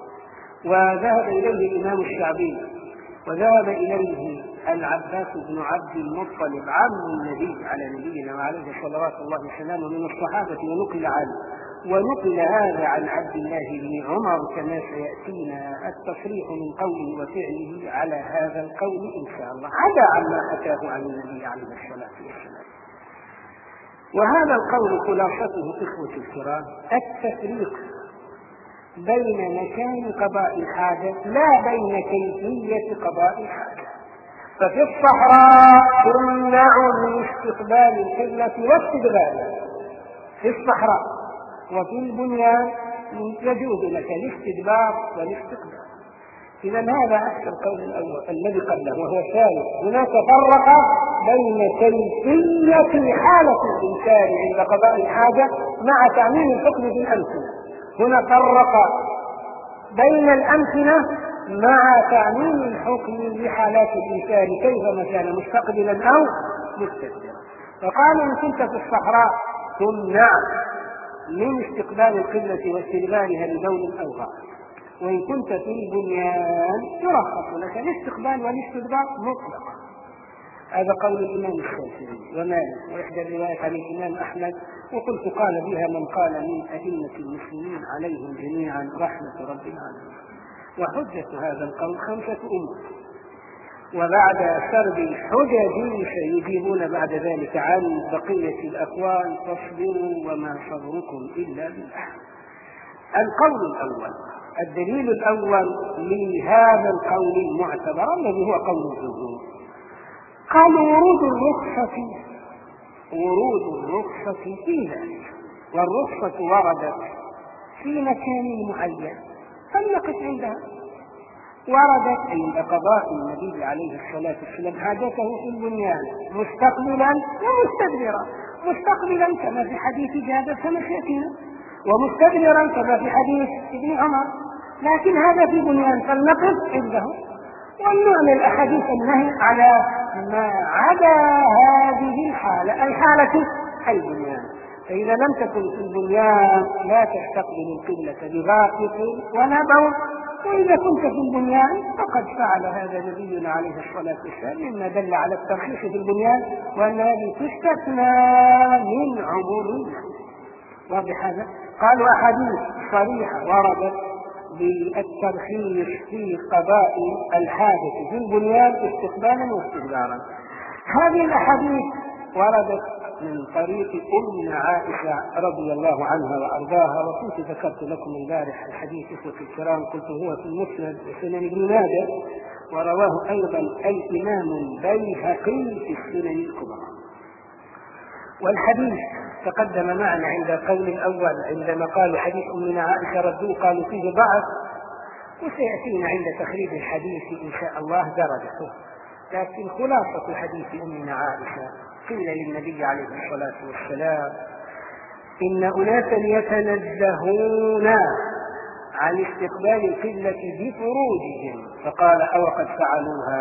وذهب إليه الإمام الشعبي، وذهب إليه العباس بن عبد المطلب عم النبي على نبينا وعليه صلوات الله وسلامه من الصحابة، ونقل عنه ونقل هذا عن عبد الله بن عمر كما سيأتينا التصريح من قوله وفعله على هذا القول إن شاء الله، عدا عما حكاه عن النبي عليه الصلاة والسلام. وهذا القول خلاصته إخوة الكرام التفريق بين مكان قضاء الحاجة لا بين كيفية قضاء الحاجة. ففي الصحراء تمنع من استقبال القبلة واستدبارها في الصحراء، وفي البنيان يجوز لك الاستدبار والاستقبال. إذا هذا عكس القول الأول الذي قبله وهو ثالث. هناك فرق بين كيفية حالة الإنسان عند قضاء الحاجة مع تعميم الحكم بالأمثلة. هنا فرق بين الأمثلة مع تعميم الحكم لحالات الإنسان كيفما كان مستقبلا أو مستدبرا. فقال إن كنت في الصحراء تمنع من استقبال القبلة واستدبارها لبول أو غائط، وإن كنت في البنيان يرخص لك الاستقبال والاستدبار مطلقا. هذا قول الإمام الشافعي ومالك وإحدى الروايات عن الإمام أحمد، وقلت قال بها من قال من أئمة المسلمين عليهم جميعا رحمة رب العالمين. وحجة هذا القول خمسة أمور، وبعد سرد الحجج سيجيبون بعد ذلك عن بقية الأقوال فاصبروا وما صبركم إلا بالله. القول الأول، الدليل الأول لهذا القول المعتبر الذي هو قول الجمهور، قالوا ورود الرخصة ورود الرخصة في ذلك، والرخصة وردت في مكان معين فلنقف عندها. وردت عند قضاء النبي عليه الصلاة والسلام حاجته في البنيان مستقبلا ومستدبرا، مستقبلا كما في حديث جابر كما سيأتينا، ومستدبرا كما في حديث ابن عمر، لكن هذا في بنيان فلنقف عنده. والنوع من الأحاديث النهي على ما عدا هذه الحالة، الحالة البنيان. فإذا لم تكن في البنيان لا تستقبل القبلة بغائط ولا بول، وإذا كنت في البنيان فقد فعل هذا نبينا عليه الصلاة والسلام مما دل على الترخيص في البنيان وأن هذه تستثنى من عموم النهي. واضح هذا؟ قالوا أحاديث صريحة وردت بالترخيص في قضاء الحاجة في البنيان استقبالا واستدبارا. هذه الأحاديث وردت من طريق أم عائشة رضي الله عنها وأرضاها، وكنت ذكرت لكم البارح الحديث إخوة الكرام، قلت هو في المسند وسنن ابن ماجه، ورواه أيضا الإمام البيهقي في السنن الكبرى. والحديث تقدم معنا عند القول الأول عندما قالوا حديث أمنا عائشة ردوه قالوا فيه ضعف، وسيأتينا عند تخريج الحديث إن شاء الله درجته. لكن خلاصة حديث أمنا عائشة قيل للنبي عليه الصلاة والسلام إن أناسا يتنزهون عن استقبال القبلة بفروجهم، فقال أو قد فعلوها؟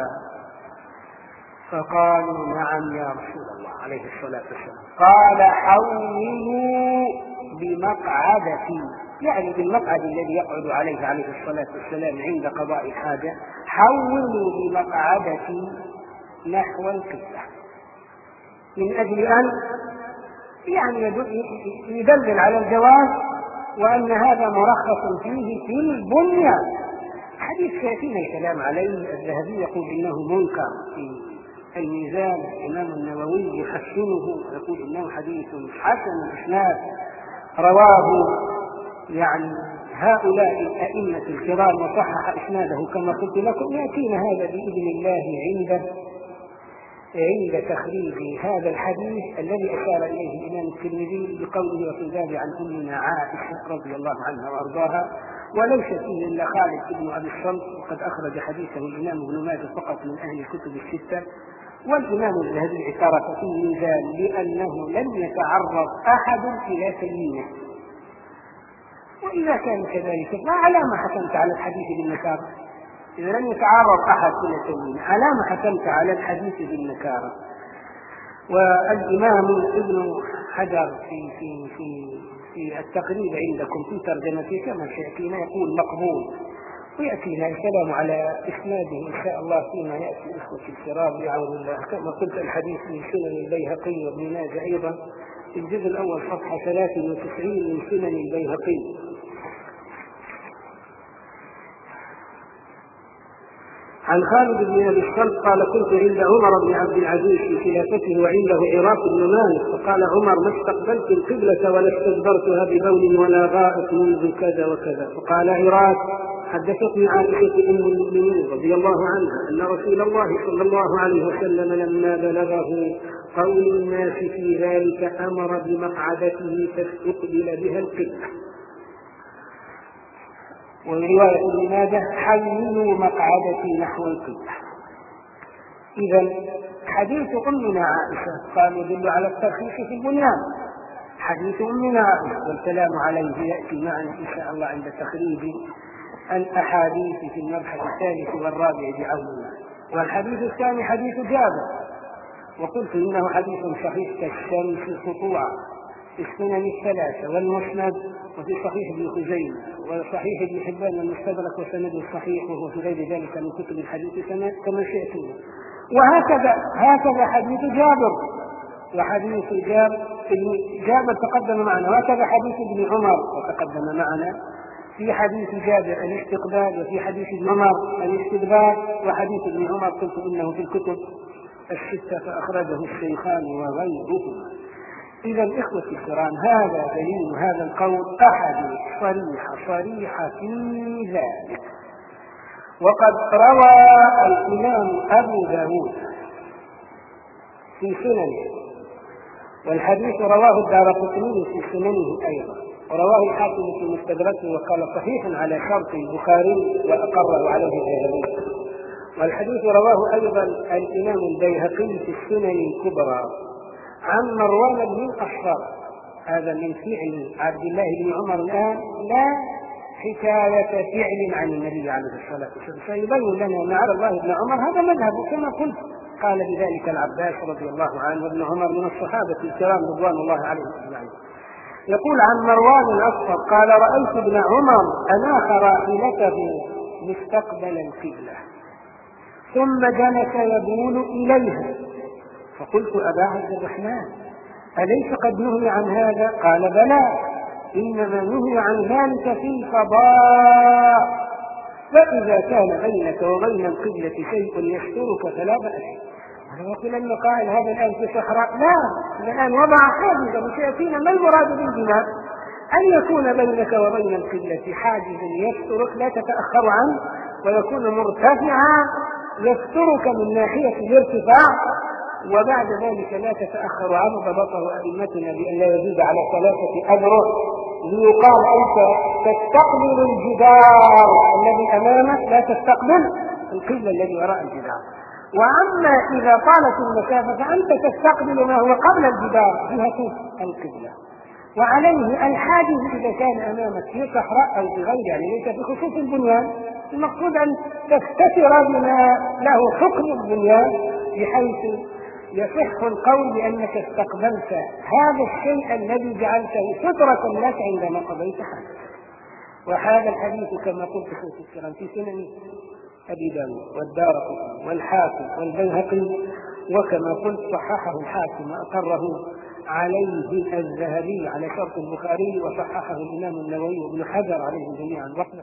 فقالوا نعم يا رسول الله عليه الصلاة والسلام. قال حولوا بمقعدتي، يعني بالمقعد الذي يقعد عليه عليه الصلاة والسلام عند قضاء الحاجة، حولوا بمقعدتي نحو القبلة، من أجل أن يعني يدلل على الجواز وأن هذا مرخص فيه في البنيان. حديث سيأتينا الكلام عليه، الذهبي يقول إنه منكر في الميزان، الإمام النووي يحسنه يقول إنه حديث حسن الإسناد رواه يعني هؤلاء الأئمة الكرام وصحح إسناده كما قلت لكم. يأتينا هذا بإذن الله عند عند تخريج هذا الحديث الذي أشار إليه الإمام الترمذي بقوله وفي الباب عن أمنا عائشة رضي الله عنها وأرضاها، وليس فيه إلا خالد بن أبي الصلت، وقد أخرج حديثه الإمام ابن ماجه فقط من أهل الكتب الستة. والإمام الذهبي اعترف في الميزان لأنه لم يتعرض أحد إلى تلميذه. وإذا كان كذلك فعلى ما حكمت على الحديث بالنكارة؟ إذا لم يتعرض أحد إلى تلميذه على ما حكمت على الحديث بالنكارة؟ والإمام ابن حجر في في في في التقريب عندكم في ترجمته كما سيأتينا يقول مقبول، ويأتينا الكلام على إسناده إن شاء الله فيما يأتي إخوة الكرام بعون الله. كما قلت الحديث من سنن البيهقي وابن ماجه أيضا في الجزء الأول صفحة ثلاثة وتسعين من سنن البيهقي. عن خالد بن ابي الصلت قال كنت عند عمر بن عبد العزيز في خلافته وعنده عراق بن مالك، فقال عمر ما استقبلت القبلة ولا استدبرتها ببول ولا غائط منذ كذا وكذا. فقال عراق حدثتني عائشة ام المؤمنين رضي الله عنها ان رسول الله صلى الله عليه وسلم لما بلغه قول الناس في ذلك امر بمقعدته فاستقبل بها القبلة. ورواية ابن ماجه حولوا مقعدتي نحو القبلة. إذا حديث أمنا عائشة قال يدل على الترخيص في البنيان. حديث أمنا عائشة والكلام عليه يأتي معنا إن شاء الله عند تخريج الأحاديث في المبحث الثالث والرابع بعون الله. والحديث الثاني حديث جابر، وقلت إنه حديث صحيح كالشمس سطوعا في السنن الثلاثة والمسند وفي صحيح ابن خزيمة وصحيح ابن حبان والمستدرك وسند صحيح، وهو في غير ذلك من كتب الحديث كما شئتم. وهكذا هكذا حديث جابر، وحديث جابر جابر تقدم معنا، وهكذا حديث ابن عمر وتقدم معنا. في حديث جابر الاستقبال، وفي حديث ابن عمر الاستدبار، وحديث ابن عمر قلت انه في الكتب الستة فأخرجه الشيخان وغيرهما. إذا الإخوة الكرام هذا دليل هذا القول أحد صريحة صريحة في ذلك. وقد روى الإمام أبو داود في سننه، والحديث رواه الدارقطني في سننه أيضا، ورواه الحاكم في مستدركه وقال صحيح على شرط البخاري وأقره عليه الذهبي. والحديث رواه أيضا الإمام البيهقي في السنن الكبرى عن مروان بن الأصفر. هذا من فعل عبد الله بن عمر الآن، لا حكاية فعل عن النبي عليه الصلاة والسلام. فيبين لنا أن عبد الله بن عمر هذا مذهب كما قلت، قال بذلك العباس رضي الله عنه وابن عمر من الصحابة الكرام رضوان الله عليهم أجمعين. يقول عن مروان الأصفر قال رأيت ابن عمر أناخ راحلته مستقبل القبلة ثم جلس يبول إليها، فقلت أبا عبد الرحمن أليس قد نهي عن هذا؟ قال بلى، إنما نهي عن ذلك في الفضاء، فإذا كان بينك وبين القبلة شيء يسترك فلا بأس. ولو يقول أن قائل هذا الآن في صحراء، لا، الآن وضع حاجزا، وسيأتينا ما المراد بالبناء؟ أن يكون بينك وبين القبلة حاجز يسترك لا تتأخر عنه، ويكون مرتفعا يسترك من ناحية الارتفاع، وبعد ذلك لا تتأخر عنه. ضبطه أئمتنا بأن لا يزيد على ثلاثة أذرع، ليقال أنت تستقبل الجدار الذي أمامك، لا تستقبل القبلة الذي وراء الجدار. وأما إذا طالت المسافة فأنت تستقبل ما هو قبل الجدار جهة القبلة. وعليه الحاجز إذا كان أمامك في صحراء أو في غير، يعني ليس في خصوص البنيان، المقصود أن تستتر بما له حكم البنيان، بحيث يصح القول بأنك استقبلت هذا الشيء الذي جعلته سترة لك عندما قضيت حاجة. وهذا الحديث كما قلت في الكلام في سنن أبي داود والدارقطني والحاكم والبيهقي، وكما قلت صححه الحاكم وأقره عليه الذهبي على شرط البخاري، وصححه الإمام النووي وابن حجر عليهم جميعا رحمة.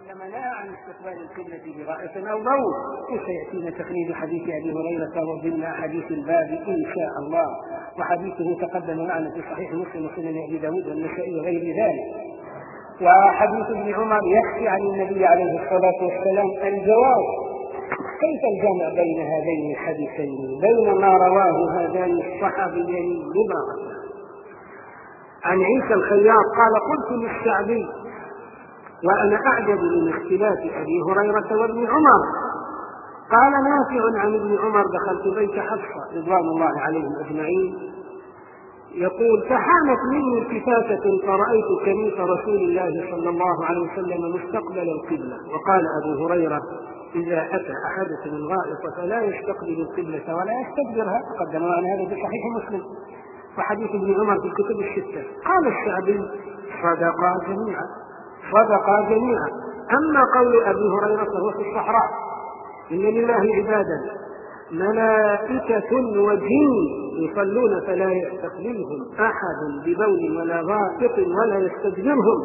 وسلم نهى عن استقبال القبلة برأس أو ضوء، وسيأتينا تقرير حديث أبي هريرة وضمن حديث الباب إن شاء الله، وحديثه تقدم معنا في صحيح مسلم وسنن أبي داود والنسائي وغير ذلك. وحديث ابن عمر يحكي عن النبي عليه الصلاة والسلام الجواب. كيف الجمع بين هذين الحديثين بين ما رواه هذان الصحابيين مباركة؟ عن عيسى الخياط قال: قلت للشعبي وأنا أعجب من اختلاف أبي هريرة وابن عمر. قال نافع عن ابن عمر: دخلت بيت حفصة رضوان الله عليهم أجمعين، يقول: فحانت مني التفاتة فرأيت كنيف رسول الله صلى الله عليه وسلم مستقبل القبلة. وقال أبو هريرة: إذا أتى أحدكم الغائط فلا يستقبل القبلة ولا يستدبرها. تقدم معنا هذا في صحيح مسلم وحديث ابن عمر في الكتب الستة. قال الشعبي: صدقا جميعا صدقا جميعا. أما قول أبي هريرة فهو في الصحراء: إن لله عبادا ملائكة وجن يصلون فلا يستقبلهم أحد ببول ولا غائط ولا يستدبرهم.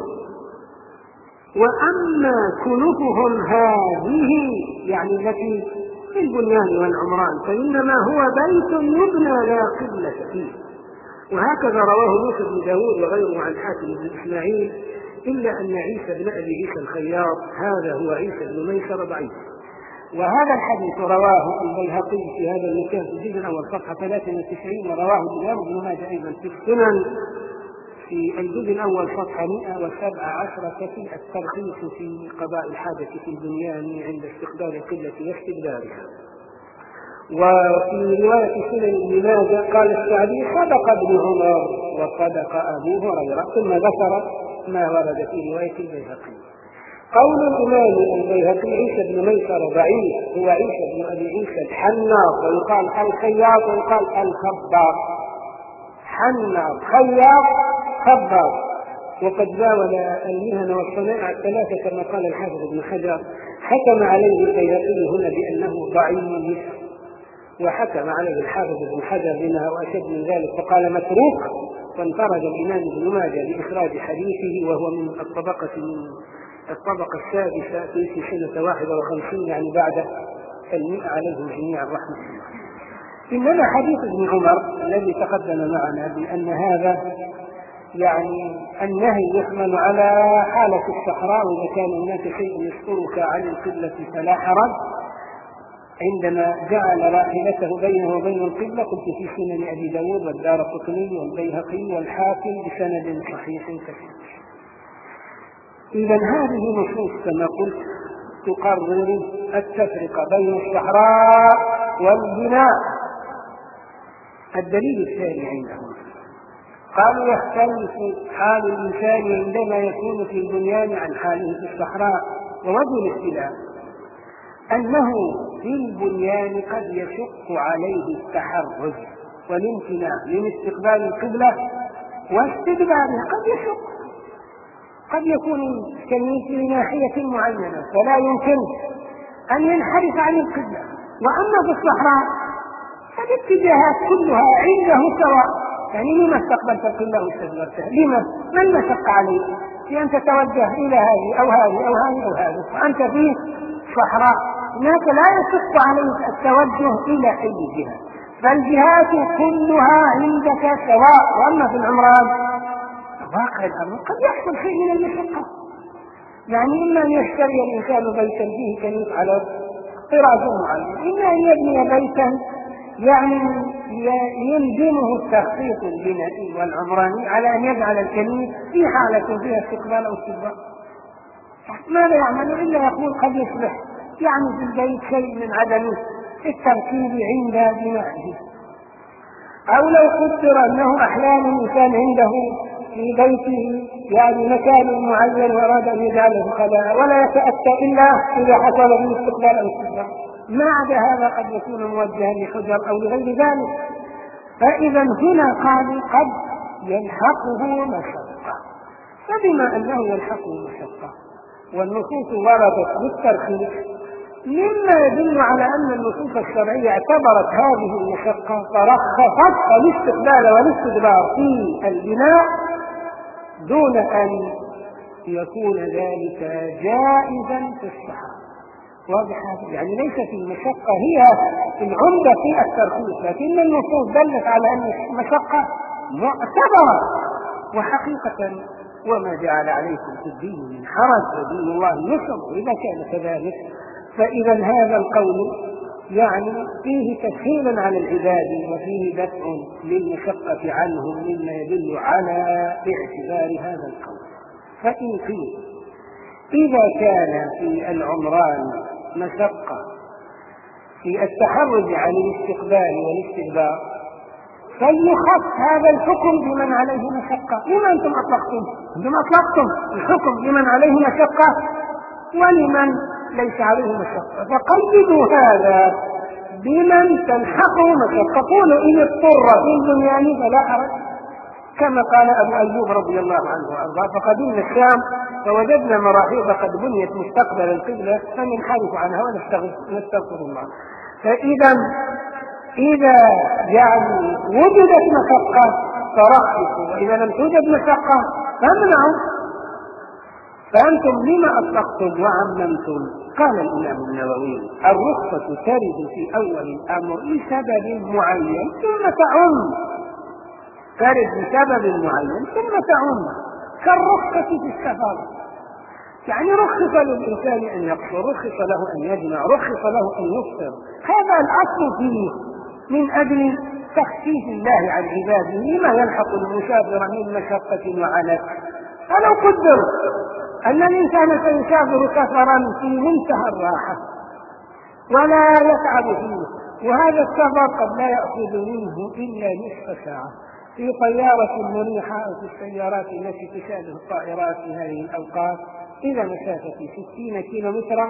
وأما كنفهم هذه، يعني التي في البنيان والعمران، فإنما هو بيت يبنى لا قبلة فيه. وهكذا رواه موسى بن داود وغيره عن حاتم بن إسماعيل، إلا أن عيسى بن أبي عيسى الخياط هذا هو عيسى بن ميسر ضعيف. وهذا الحديث رواه البيهقي في هذا المكان في الجزء الأول صفحة ثلاثة وتسعين، ورواه الإمام ابن ماجه أيضا في السنن في الجزء الأول صفحة مئة وسبع عشرة في الترخيص في قضاء الحاجة في البنيان عند استقبال القبلة واستدبارها. وفي رواية سنن ابن ماجه قال الشعبي: صدق ابن عمر وصدق أبو هريرة، ثم ذكر ما ورد في رواية البيهقي. قول الإمام البيهقي عيسى بن ميسر ضعيف، هو عيسى بن أبي عيسى الحناط، ويقال الخياط ويقال الخباط. حناط خياط خباط، وقد زاول المهن والصنائع الثلاثة كما قال الحافظ ابن حجر. حكم عليه البيهقي هنا بأنه ضعيف، وحكم عليه الحافظ ابن حجر بما هو أشد من ذلك فقال متروك. فانفرد الإمام ابن ماجه بإخراج حديثه وهو من الطبقة من الطبقة السادسة في سنة واحدة وخمسين، يعني بعد المئة عليهم جميعا رحمة الله. إنما حديث ابن عمر الذي تقدم معنا بأن هذا يعني النهي يحمل على حالة الصحراء، وإذا كان هناك شيء يسترك عن القبلة فلا حرج. عندما جعل راحلته بينه وبين القبلة قلت في سنن أبي داود والدارقطني والبيهقي والحاكم بسند صحيح كثير. إذا هذه نصوص كما قلت تقرر التفرقة بين الصحراء والبناء. الدليل الثاني عندهم قالوا: يختلف حال الإنسان عندما يكون في البنيان عن حاله في الصحراء. ووجه الاختلاف أنه في البنيان قد يشق عليه التحرز والامتناع من استقبال القبلة واستدبارها، قد يشق، قد يكون الكنيس في ناحية معينة فلا يمكن أن ينحرف عن القبلة. وأما في الصحراء فالاتجاهات كلها عنده سواء، يعني لما استقبلت القبلة واستدبرتها؟ لما؟ ما المشق عليك في أن تتوجه إلى هذه أو هذه أو هذه أو هذه؟ وأنت في صحراء هناك لا يشق عليك التوجه إلى أي جهة، فالجهات كلها عندك سواء. وأما في العمران واقع الأمر قد يحصل شيء من المشقة، يعني إما أن يشتري الإنسان بيتا فيه كنيس على طراز معين، إما أن يبني بيتا يعني يلزمه التخطيط البنائي والعمراني على أن يجعل الكنيس في حالة فيها استقبال أو استدبار. ماذا يعمل إلا يقول قد يصبح يعني في البيت شيء من عدم التركيب عند بنائه. أو لو قدر أنه أحيانا إنسان عنده في بيته يعني مكان معين وأراد أن يجعله خلاء ولا يتأتى إلا إذا حصل به استقبال أو استدبار، ما عدا هذا قد يكون موجها لحجر أو لغير ذلك. فإذا هنا قال قد يلحقه مشقة. فبما أنه يلحقه مشقة والنصوص وردت بالترخيص، مما يدل على أن النصوص الشرعية اعتبرت هذه المشقة فرخصت الاستقبال والاستدبار في البناء دون أن يكون ذلك جائزا في الصحة. واضح؟ يعني ليست المشقة هي العمدة في الترخيص، لكن النصوص دلت على أن المشقة معتبرة. وحقيقة وما جعل عليكم في الدين من حرج ودين الله يسر، وإذا كان كذلك فإذا هذا القول يعني فيه تسهيل على العباد وفيه دفع للمشقة عنهم، مما يدل على اعتبار هذا القول. فإن قيل إذا كان في العمران مشقة في التحرج عن الاستقبال والاستدبار فليخص هذا الحكم بمن عليه مشقة. لما أنتم أطلقتم؟ أنتم أطلقتم الحكم لمن عليه مشقة ولمن ليس عليه مشقة، فقيدوا هذا بمن تلحقه مشقة. قولوا إن اضطر في البنيان فلا حرج، كما قال أبو أيوب رضي الله عنه وأرضاه: فقدمنا الشام فوجدنا مراحيض قد بنيت مستقبل القبلة فننحرف عنها ونستغفر الله. فإذا إذا يعني وجدت مشقة فرخصوا، وإذا لم توجد مشقة فامنعوا. فأنتم لما أطلقتم وعممتم؟ قال الإمام النووي: الرخصة ترد في أول الأمر لسبب معين ثم تعم، ترد لسبب معين ثم تعم، كالرخصة في السفر. يعني رخص للإنسان أن يقصر، رخص له أن يجمع، رخص له أن يفطر. هذا الأصل فيه من أجل تخفيف الله عن عباده لما يلحق المسافر من مشقة وعنت. فلو قدر أن الإنسان سيسافر سفرا في منتهى الراحة ولا يتعب فيه، وهذا السفر قد لا يأخذ منه إلا نصف ساعة في طيارة مريحة أو في السيارات التي تشابه الطائرات في هذه الأوقات، إذا مسافة ستين كيلو مترا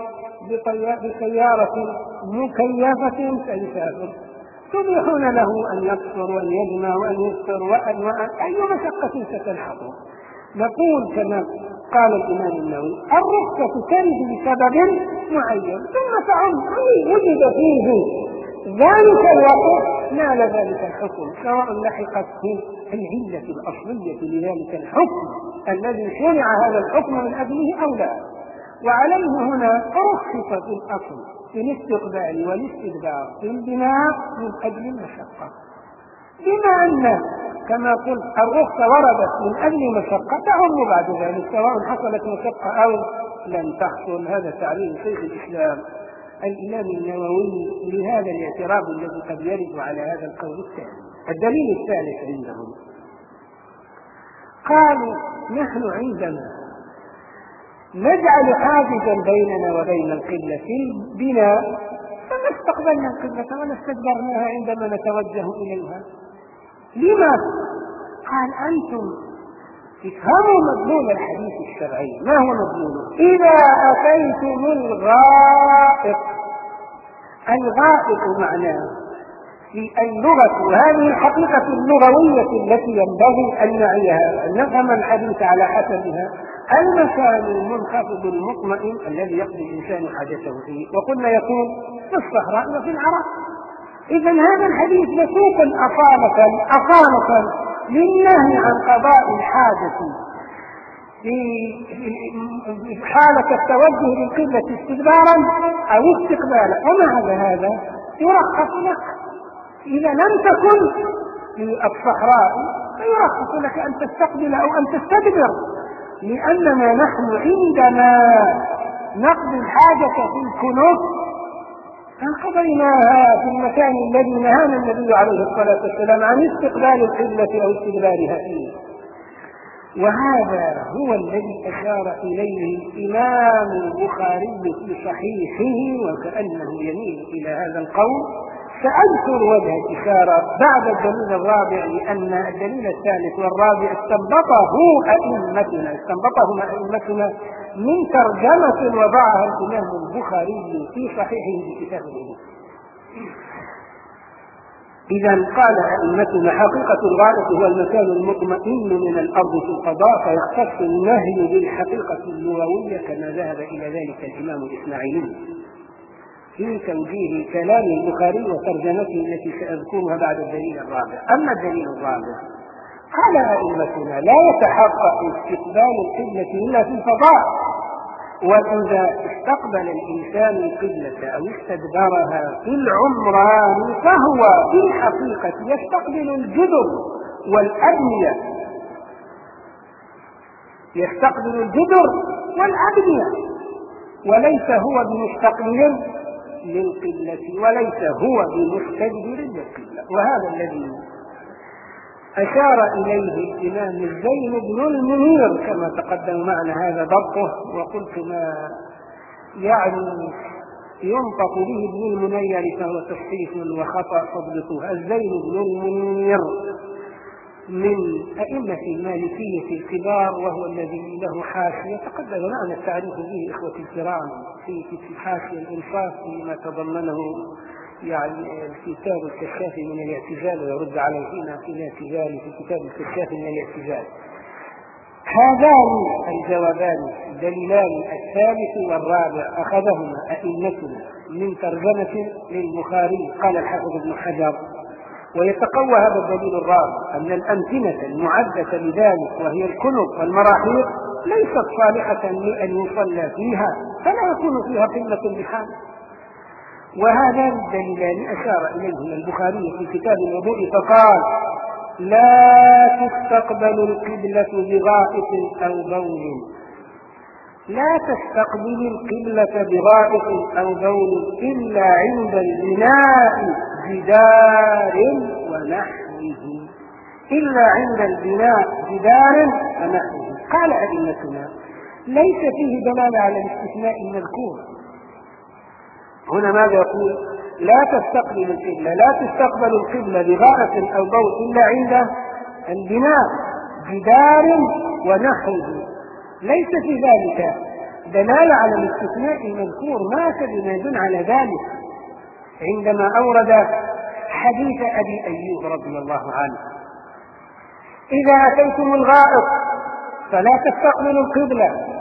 بسيارة مكيفة سيسافر، تبيحون له أن يقصر وأن يجمع وأن يفطر وأن وأن أي مشقة ستلحقه. نقول كما قال الإمام النووي: الرخصة ترد بسبب معين ثم تعم، وجد فيه ذلك الوقت نال ذلك الحكم، سواء لحقته العلة الأصلية لذلك الحكم الذي شرع هذا الحكم من أجله أو لا. وعليه هنا رخصة الأصل في الاستقبال والاستدبار في البناء من أجل المشقة، بما أن كما قلت الرخصة وردت من أجل مشقة تعم بعد ذلك سواء حصلت مشقة أو لم تحصل. هذا تعليم شيخ الإسلام الإمام النووي لهذا الاعتراض الذي قد يرد على هذا القول الثاني. الدليل الثالث عندهم قالوا: نحن عندما نجعل حاجزا بيننا وبين القبلة في البناء فما استقبلنا القبلة ولا استدبرناها عندما نتوجه إليها. لما؟ قال: أنتم افهموا مضمون الحديث الشرعي. ما هو مضمونه؟ إذا أتيتم الغائط، الغائط معناه في اللغة، وهذه الحقيقة اللغوية التي ينبغي أن نعيها أن نفهم الحديث على حسبها، المكان المنخفض المطمئن الذي يقضي الإنسان حاجته فيه، وقلنا يكون في الصحراء وفي العراء. إذا هذا الحديث يسوق أصالة أصالة للنهي عن قضاء الحاجة في حالة التوجه للقبلة استدبارا أو استقبالا، ومع هذا يرخص لك إذا لم تكن في الصحراء فيرخص لك أن تستقبل أو أن تستدبر، لأننا نحن عندما نقضي الحاجة في الكنوز قضيناها في المكان الذي نهانا النبي عليه الصلاة والسلام عن استقبال القبلة أو استدبارها فيه. وهذا هو الذي أشار إليه الإمام البخاري في صحيحه وكأنه يميل إلى هذا القول. سأذكر وجه الإشارة بعد الدليل الرابع، لأن الدليل الثالث والرابع استنبطه أئمتنا استنبطهما أئمتنا من ترجمة وضعها الإمام البخاري في صحيحه بكتاب الإيمان. إذا قال أئمتنا: حقيقة الغائط هو المكان المطمئن من الأرض في القضاء، فيختص النهي بالحقيقة اللغوية كما ذهب إلى ذلك الإمام الإسماعيلي في توجيه كلام البخاري وترجمته التي سأذكرها بعد الدليل الرابع. أما الدليل الرابع قال أئمتنا لا يتحقق استقبال القبلة إلا في الفضاء، وإذا استقبل الإنسان القبلة أو استدبرها في العمران فهو في الحقيقة يستقبل الجدر والأبنية، يستقبل الجدر والأبنية، وليس هو بمستقبل للقبلة، وليس هو بمستدبر للقبلة. وهذا الذي أشار إليه الإمام الزين بن المنير كما تقدم معنا، هذا ضبطه، وقلت ما يعني ينطق به ابن المنير فهو تصحيح وخطأ، فضبطه. الزين بن المنير من أئمة المالكية الكبار، وهو الذي له حاشية تقدم معنا التعريف به إخوة الكرام في حاشية الإنصاف فيما تضمنه يعني الكتاب الكشاف من الاعتزال، ويرد عليه هنا في الاعتزال في كتاب الكشاف من الاعتزال. هذان الجوابان دليلان الثالث والرابع أخذهما أئمتنا من ترجمة للبخاري. قال الحافظ ابن حجر: ويتقوى هذا الدليل الرابع أن الأمكنة المعدة لذلك وهي الكنب والمراحيض ليست صالحة لأن يصلى فيها، فلا يكون فيها قلة بحال. وهذان الدليلان أشار إليهما البخاري في كتاب الوضوء فقال: لا تستقبل القبلة بغائط أو بول، لا تستقبل القبلة بغائط أو بول إلا عند البناء جدار ونحوه، إلا عند البناء جدار ونحوه. قال أئمتنا: ليس فيه دلالة على الاستثناء المذكور هنا. ماذا يقول؟ لا تستقبل القبلة، لا تستقبل القبلة بغائط أو بول إلا عند البناء جدار ونحوه. ليس في ذلك دلالة على الاستثناء المذكور، ما تدل يدل على ذلك عندما أورد حديث أبي أيوب رضي الله عنه: إذا أتيتم الغائط فلا تستقبلوا القبلة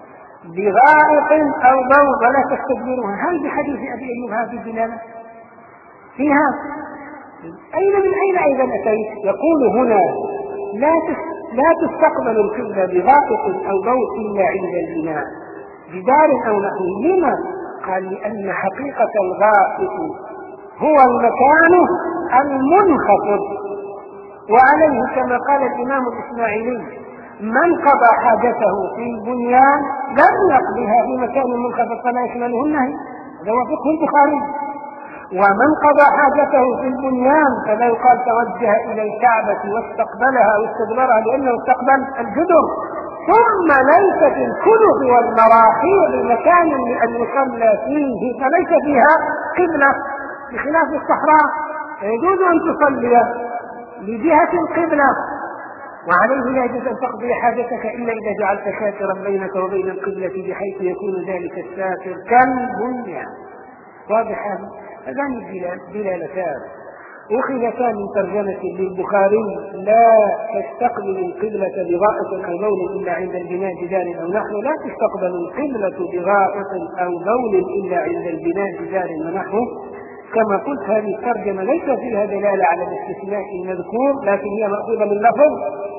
بغائط أو بول ولا تستدبروها. هل بحديث أبي أيوب هذه الدلالة فيها؟ أين من أين أيضا أتيت؟ يقول هنا: لا لا تستقبل القبلة بغائط أو بول إلا عند البناء جدار أو نحوه. لما؟ قال: لأن حقيقة الغائط هو المكان المنخفض، وعليه كما قال الإمام الإسماعيلي: من قضى حاجته في البنيان لم يقضيها في مكان منخفض فلا يشمله النهي. هذا هو فقه البخاري. ومن قضى حاجته في البنيان فلا يقال توجه إلى الكعبة واستقبلها واستدبرها لأنه استقبل الجدر. ثم ليست الكنف والمراحيض مكانا لأن يصلى فيه فليس فيها قبلة، بخلاف الصحراء يجوز أن تصلي لجهة القبلة، وعليه لا يجوز أن تقضي حاجتك إلا إذا جعلت ساترا بينك وبين القبلة بحيث يكون ذلك الساتر كالبنيان. واضح هذا؟ هذان دلالتان أخذتان من ترجمة للبخاري: لا تستقبل القبلة بغائط أو بول إلا عند البناء جدار أو نحو. لا تستقبل القبلة بغائط أو بول إلا عند البناء جدار ونحو. كما قلت هذه الترجمة ليس فيها دلالة على الاستثناء المذكور، لكن هي مأخوذة من لفظ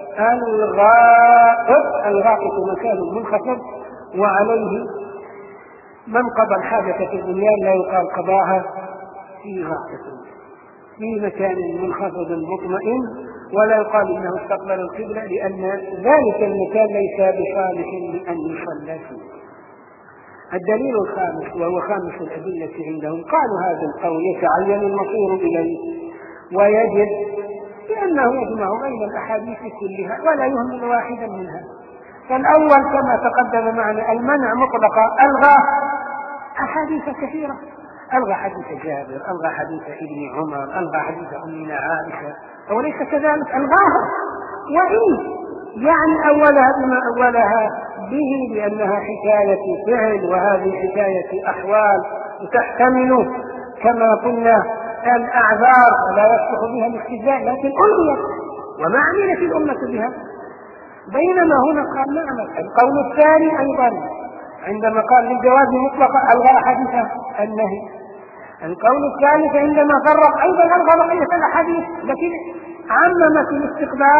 الغائط. الغائط مكان منخفض، وعليه من قضى الحاجة في البنيان لا يقال قضاها في غائط في مكان منخفض مطمئن، ولا يقال إنه استقبل القبلة لأن ذلك المكان ليس بصالح لأن يصلى فيه. الدليل الخامس وهو خامس الأدلة عندهم، قالوا هذا القول يتعين المصير إليه ويجب، لأنه يجمع بين الأحاديث كلها ولا يهمل واحدا منها. فالأول كما تقدم معنا المنع مطلقا ألغى أحاديث كثيرة، ألغى حديث جابر، ألغى حديث ابن عمر، ألغى حديث أمنا عائشة، وليس كذلك ألغاها، وإن يعني أولها بما أولها به لأنها حكاية فعل، وهذه حكاية أحوال تحتمل كما قلنا الأعذار لا يصلح بها الاستهزاء، لكن ألغيت وما عملت الأمة بها. بينما هنا قال نعم. القول الثاني أيضا عندما قال للجواز مطلقا ألغى حديث النهي. القول الثالث عندما فرق أيضا ألغى بقية الأحاديث، لكن عممت الاستقبال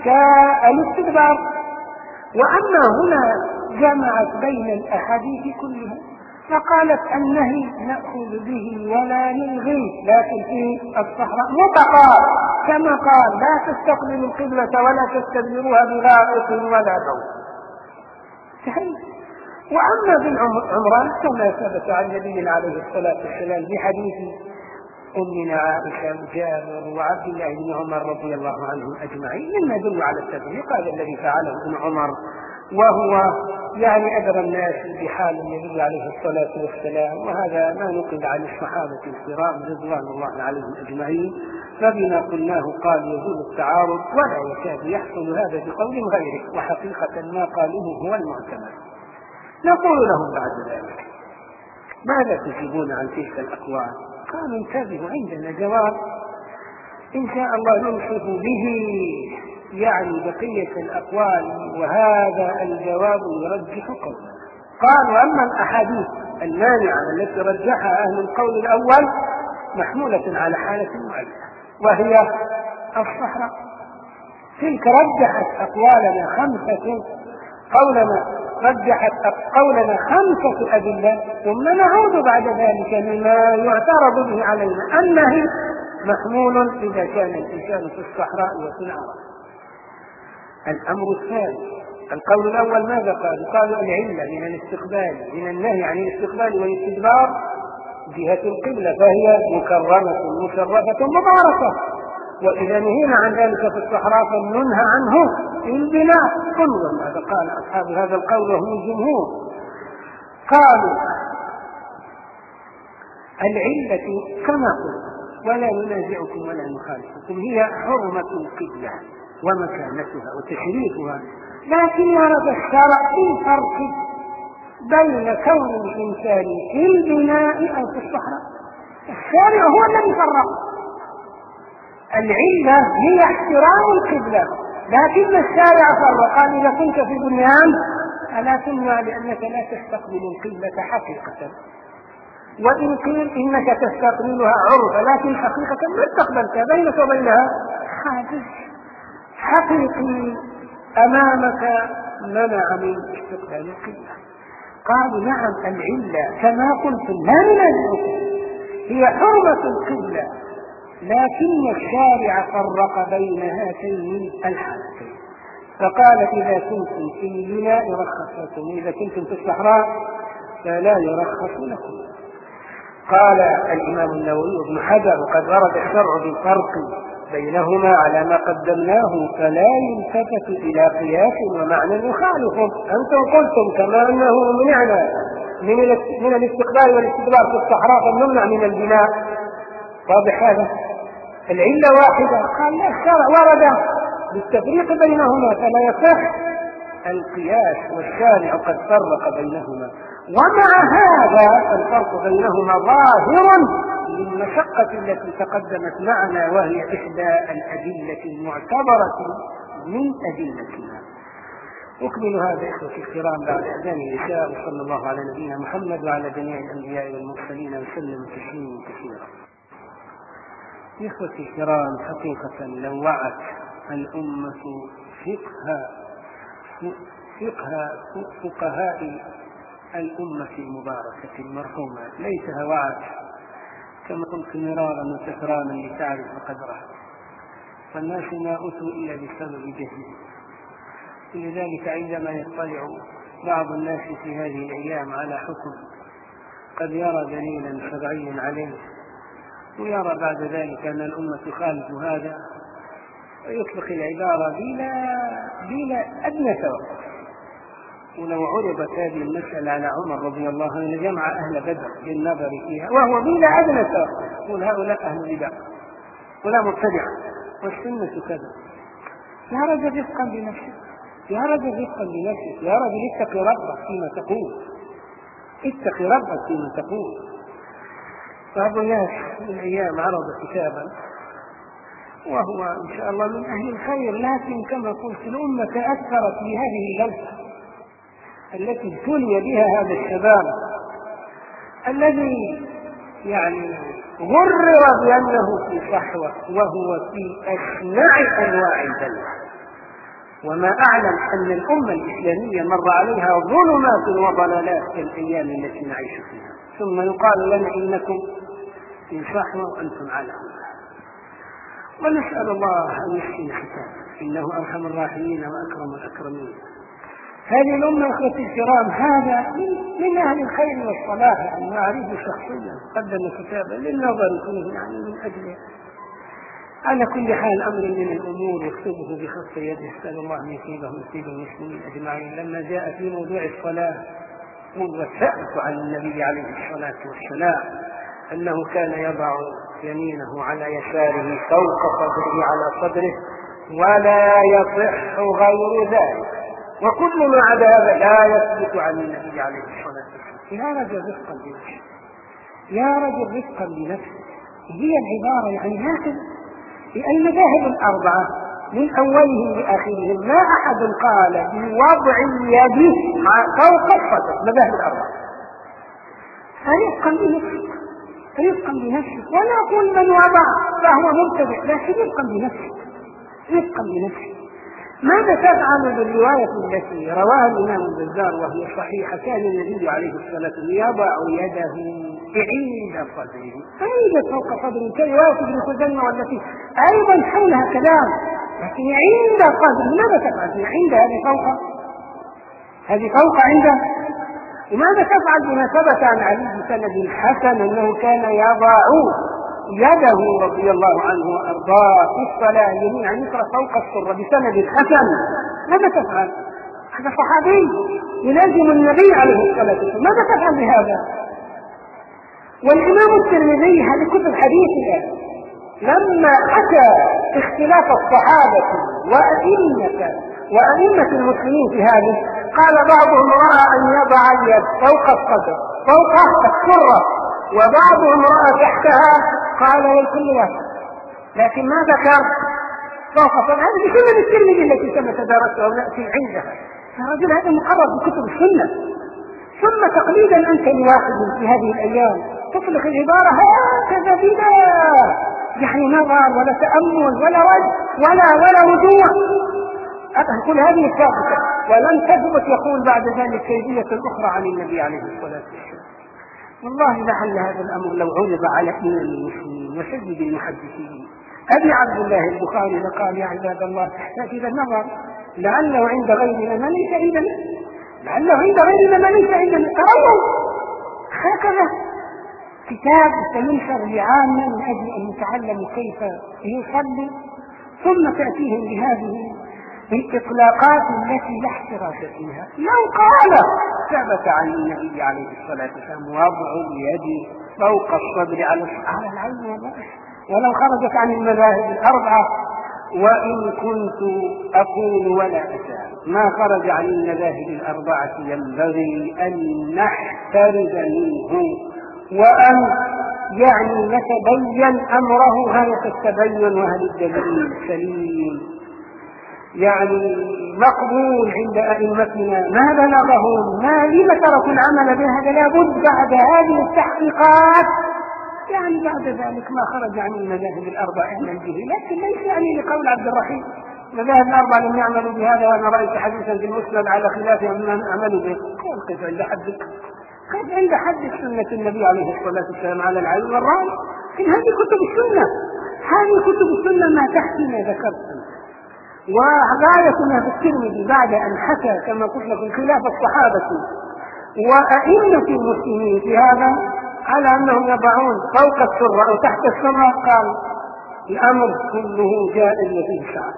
كالاستدبار. وأما هنا جمعت بين الأحاديث كلها فقالت النهي نأخذ به ولا نلغيه، لكن في الصحراء مطلقا كما قال لا تستقبلوا القبلة ولا تستدبروها بغائط ولا بول. سهل. وأما بالعمران كما ثبت عن النبي عليه الصلاة والسلام بحديث أمنا عائشة وجابر وعبد الله بن عمر رضي الله عنهم أجمعين مما يدل على التفريق هذا الذي فعله ابن عمر، وهو يعني أدرى الناس بحال النبي عليه الصلاة والسلام، وهذا ما نقل عن الصحابة الكرام رضوان الله عليهم أجمعين. فبما قلناه قال يزول التعارض ولا يكاد يحصل هذا بقول غيره، وحقيقة ما قالوه هو المعتمد. نقول لهم بعد ذلك ماذا تجيبون عن تلك الأقوال؟ قالوا انتبهوا عندنا جواب إن شاء الله ننصف به يعني بقية الأقوال، وهذا الجواب يرجح قولنا. قالوا أما الأحاديث المانعة التي رجحها أهل القول الأول محمولة على حالة معينة وهي الصحراء، تلك رجحت أقوالنا خمسة قولنا رجحت قولنا خمسة أدلة، ثم نعود بعد ذلك لما يعترض به علينا النهي محمول إذا كان الإنسان في الصحراء وفي العرب. الأمر الثاني القول الأول ماذا قالوا؟ قالوا العلة من الاستقبال من النهي عن الاستقبال والاستدبار جهة القبلة فهي مكرمة مشرفة مباركة، وإذا نهينا عن ذلك في الصحراء فننهى عنه في البناء. انظر ماذا قال أصحاب هذا القول وهم الجمهور. قالوا العلة كما قلت ولا ننازعكم ولا نخالفكم هي حرمة القبلة ومكانتها وتشريفها، لكن ورد الشرع في فرق بين كون الإنسان في البناء أو في الصحراء. الشارع هو الذي فرق. العلة هي احترام القبلة، لكن الشارع فرق قال إذا كنت في بنيان فلا تمنع لأنك لا تستقبل القبلة حقيقة، وإن قيل إنك تستقبلها عرفا لكن حقيقة ما استقبلتها، بينك وبينها حاجز حقيقي أمامك منع من استقبال القبلة. قالوا نعم العلة كما قلت لا ننازعكم هي حرمة القبلة، لكن الشارع فرق بين هاتين الحالتين، فقال إذا كنتم في البناء يرخص لكم وإذا كنتم في الصحراء فلا يرخص لكم. قال الإمام النووي وابن حجر وقد ورد الشرع بالفرق بينهما على ما قدمناه فلا يلتفت إلى قياس ومعنى يخالفه. أنتم قلتم كما أنه منعنا من الاستقبال والاستدبار في الصحراء فنمنع من البناء، واضح هذا؟ العلة واحدة. قال لا الشرع ورد بالتفريق بينهما فلا يصح القياس والشارع قد فرق بينهما، ومع هذا الفرق بينهما ظاهر للمشقة التي تقدمت معنا وهي إحدى الأدلة المعتبرة من أدلتنا. أكمل هذا إخوتي الكرام بعد أذان العشاء، وصلى الله على نبينا محمد وعلى جميع الأنبياء والمرسلين وسلم تسليما كثيرا. إخوتي الكرام حقيقة لو وعت الأمة فقه فقه فقهاء الأمة المباركة المرحومة ليس وعت كما قلت مرارا وتكرارا لتعرف قدرها، فالناس ما أتوا إلا بسبب جهلهم. لذلك عندما يطلع بعض الناس في هذه الأيام على حكم قد يرى دليلا شرعيا عليه ويرى بعد ذلك أن الأمة تخالف هذا ويطلق العبارة بلا, بلا أدنى توقف. ولو عرضت هذه المسألة على عمر رضي الله عنه جمع أهل بدر بالنظر فيها وهو بلا أدنى توقف يقول هؤلاء أهل بدع ولا مبتدع والسنة كذا. يا رجل رفقا بنفسك، يا رجل رفقا بنفسك، يا رجل اتق ربك فيما تقول، اتق ربك فيما تقول. بعض الناس من الأيام عرض كتابا وهو إن شاء الله من أهل الخير، لكن كما قلت الأمة تأثرت بهذه اللوثة التي ابتلي بها هذا الشباب الذي يعني غرر بأنه في صحوة وهو في أشنع أنواع البلوى. وما أعلم أن الأمة الإسلامية مر عليها ظلمات وضلالات كالأيام التي نعيش فيها، ثم يقال لنا إنكم في صحوة وأنتم على هدى. ونسأل الله أن يحسن ختامه إنه أرحم الراحمين وأكرم الأكرمين. هذه الأمة أخوتي الكرام هذا من أهل الخير والصلاح، يعني أعرفه شخصيا، قدم كتابا للنظر فيه يعني من أجله. على كل حال أمر من الأمور يكتبه بخط يده، أسأل الله أن يثيبه ويثيب المسلمين أجمعين. لما جاء في موضوع الصلاة والثابت عن النبي عليه الصلاة والسلام أنه كان يضع يمينه على يساره فوق صدره على صدره ولا يصح غير ذلك، وكل ما عدا هذا لا يثبت عن النبي عليه الصلاة والسلام. يا رجل رفقا بنفسه، يا رجل رفقا بنفسه. هي العبارة يعني هكذا في المذاهب الأربعة من أولهم لآخرهم ما أحد قال بوضع اليد فوق الصدر، مذاهب الأربعة. فرفقا بنفسه، رفقا بنفسه، ولا أقول من وضع فهو مبتدع، لكن رفقا بنفسه، رفقا بنفسه. ماذا تفعل بالرواية التي رواها الإمام البزار وهي صحيحة؟ كان النبي عليه الصلاة والسلام يضع يده عند صدره، عند فوق صدره، كرواية ابن خزيمة والتي أيضا حولها كلام، لكن عند صدره. ماذا تفعل؟ عند هذه فوق، هذه فوق عنده. وماذا تفعل بما ثبت عن علي بسند حسن أنه كان يضع يده رضي الله عنه وأرضاه في الصلاة يمين عن يسرى فوق السرة بسند حسن؟ ماذا تفعل؟ هذا صحابي يلازم النبي عليه الصلاة والسلام، ماذا تفعل بهذا؟ والإمام الترمذي هذه كتب حديثة لما حكى اختلاف الصحابة وأئمة وأئمة المسلمين في هذا قال بعضهم رأى أن يضع اليد فوق الصدر فوق السرة، وبعضهم رأى تحتها، قال والكل واحد، لكن ما ذكر فوق الصدر. هذه سنة الترمذي التي كما تدارسها ونأتي عندها. الرجل هذا مقرر بكتب السنة. ثم تقليدا أنت لواحد في هذه الأيام تطلق العبارة هكذا بلا يعني نظر ولا تأمل ولا وجه ولا ولا رجوع. أقول هذه الثابتة ولن تثبت، يقول بعد ذلك كيفية أخرى عن النبي عليه الصلاة والسلام. والله لعل هذا الأمر لو عرض على إمام المسلمين وسيد المحدثين أبي عبد الله البخاري لقال يا عباد الله تحتاج إلى النظر، لعله عند غيرنا ما ليس عندنا، لعله عند غيرنا ما ليس عندنا. ترون هكذا كتاب سينشر لعامة من أجل أن يتعلموا كيف يصلي، ثم تأتيهم بهذه الإطلاقات التي لا احتراز فيها. لو قال ثبت عن النبي عليه الصلاة والسلام وضع اليد فوق الصدر على العين والرأس، ولو خرجت عن المذاهب الأربعة، وإن كنت أقول ولا أزال ما خرج عن المذاهب الأربعة ينبغي أن نحترز منه وأن يعني نتبين أمره غاية التبين، وهل الدليل سليم يعني مقبول عند أئمتنا، ما بلغهم، ما لم تركوا العمل بهذا، لابد بعد هذه التحقيقات يعني بعد ذلك ما خرج عن المذاهب الأربع اعمل به. لكن ليس يعني لقول عبد الرحيم المذاهب الأربع لم يعملوا بهذا وأنا رأيت حديثا في المسند على خلاف من عملوا به. قل قف عند حد قف عند حد سنة النبي عليه الصلاة والسلام على العين والرأي. لكن هذه كتب السنة، هذه كتب السنة ما تحكي ما ذكرت. وغاية ما في الترمذي بعد أن حكى كما قلت لكم خلاف الصحابة وأئمة المسلمين في هذا على أنهم يضعون فوق السرة أو تحت السرة، قال الأمر كله جائز وفيه شعر.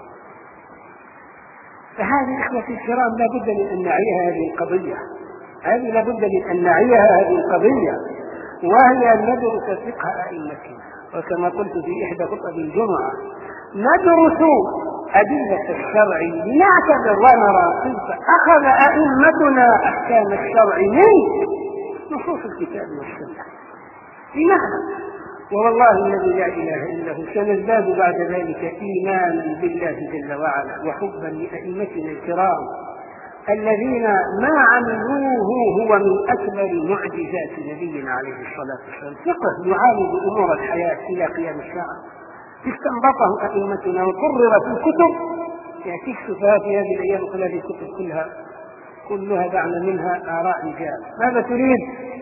فهذه إخوتي الكرام لابد من أن نعيها هذه القضية، هذه لابد من أن نعيها هذه القضية، وهي أن ندرس فقه أئمتنا. وكما قلت في إحدى خطب الجمعة ندرس أدلة الشرع لنعتبر ونرى كيف أخذ أئمتنا أحكام الشرع من نصوص الكتاب والسنة لنعلم. والله الذي لا إله إلا هو سنزداد بعد ذلك إيمانا بالله جل وعلا وحبا لأئمتنا الكرام الذين ما عملوه هو من أكبر معجزات نبينا عليه الصلاة والسلام. فقه يعالج أمور الحياة إلى قيام الساعة استنبطه أئمتنا وقرر في الكتب يأتيك سفهاء في هذه الأيام كل هذه الكتب كلها كلها دعنا منها آراء رجال. ماذا تريد؟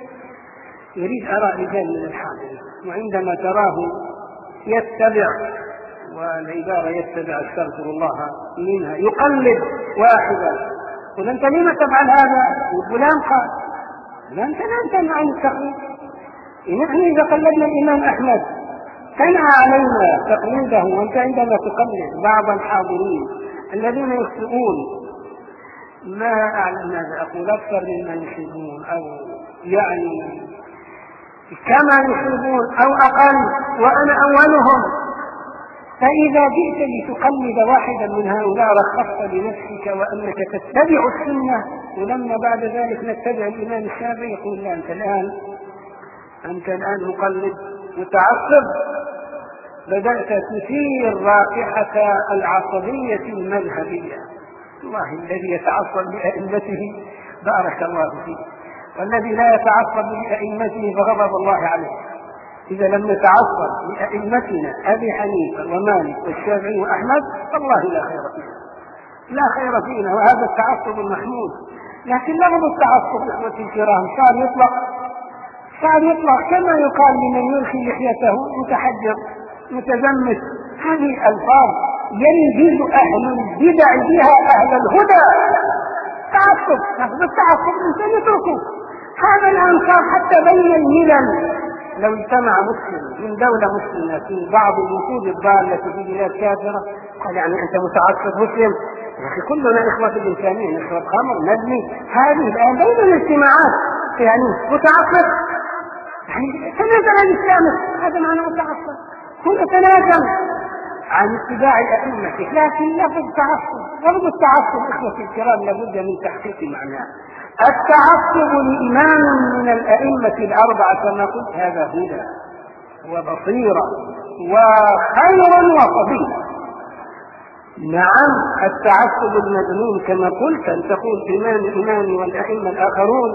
يريد آراء رجال من الحاضرين، وعندما تراه يتبع، والعبارة يتبع استغفر الله منها، يقلد واحدا. قل أنت لما تفعل هذا؟ فلان قال. لا أنت لا أنت عن التقليد. نحن إذا قلدنا الإمام أحمد تنهى علينا تقليده، وأنت عندما تقلد بعض الحاضرين الذين يخطئون ما أعلم ماذا أقول أكثر مما يصيبون، أو يعني كما يصيبون أو أقل، وأنا أولهم. فإذا جئت لتقلد واحدا من هؤلاء رخصت لنفسك وأنك تتبع السنة، ولما بعد ذلك نتبع الإمام الشافعي يقول لا أنت الآن أنت الآن مقلد متعصب، بدأت تثير رائحة العصبية المذهبية. الله الذي يتعصب لأئمته بارك الله فيه، والذي لا يتعصب لأئمته فغضب الله عليه. إذا لم نتعصب لأئمتنا أبي حنيفة ومالك والشافعي وأحمد والله لا خير فينا، لا خير فينا، وهذا التعصب المحمود. لكن لفظ التعصب إخوتي الكرام صار يطلق صار يطلق كما يقال لمن يلقي لحيته متحجر متزمت. هذه ألفاظ ينجز أهل البدع بها أهل الهدى. تعصب، لفظ التعصب الإنسان يتركه. هذا الآن صار حتى بين الملل. لو اجتمع مسلم من دولة مسلمة في بعض الوفود الضالة في بلاد كافرة قال يعني أنت متعصب مسلم؟ يا أخي كلنا إخوة الإنسانية، نشرب خمر نبني. هذه الآن بين الاجتماعات يعني متعصب، يعني تنازل عن الإسلام، هذا معنى متعصب. هو تنازل عن اتباع أئمته، لكن لفظ التعصب لفظ التعصب إخوتي الكرام لابد من تحقيق معناه. التعصب لإمام من الأئمة الأربعة كما قلت هذا هدى وبصيرة وخير وفضيلة. نعم التعصب المذموم كما قلت أن تقول إمام إمامي والأئمة الآخرون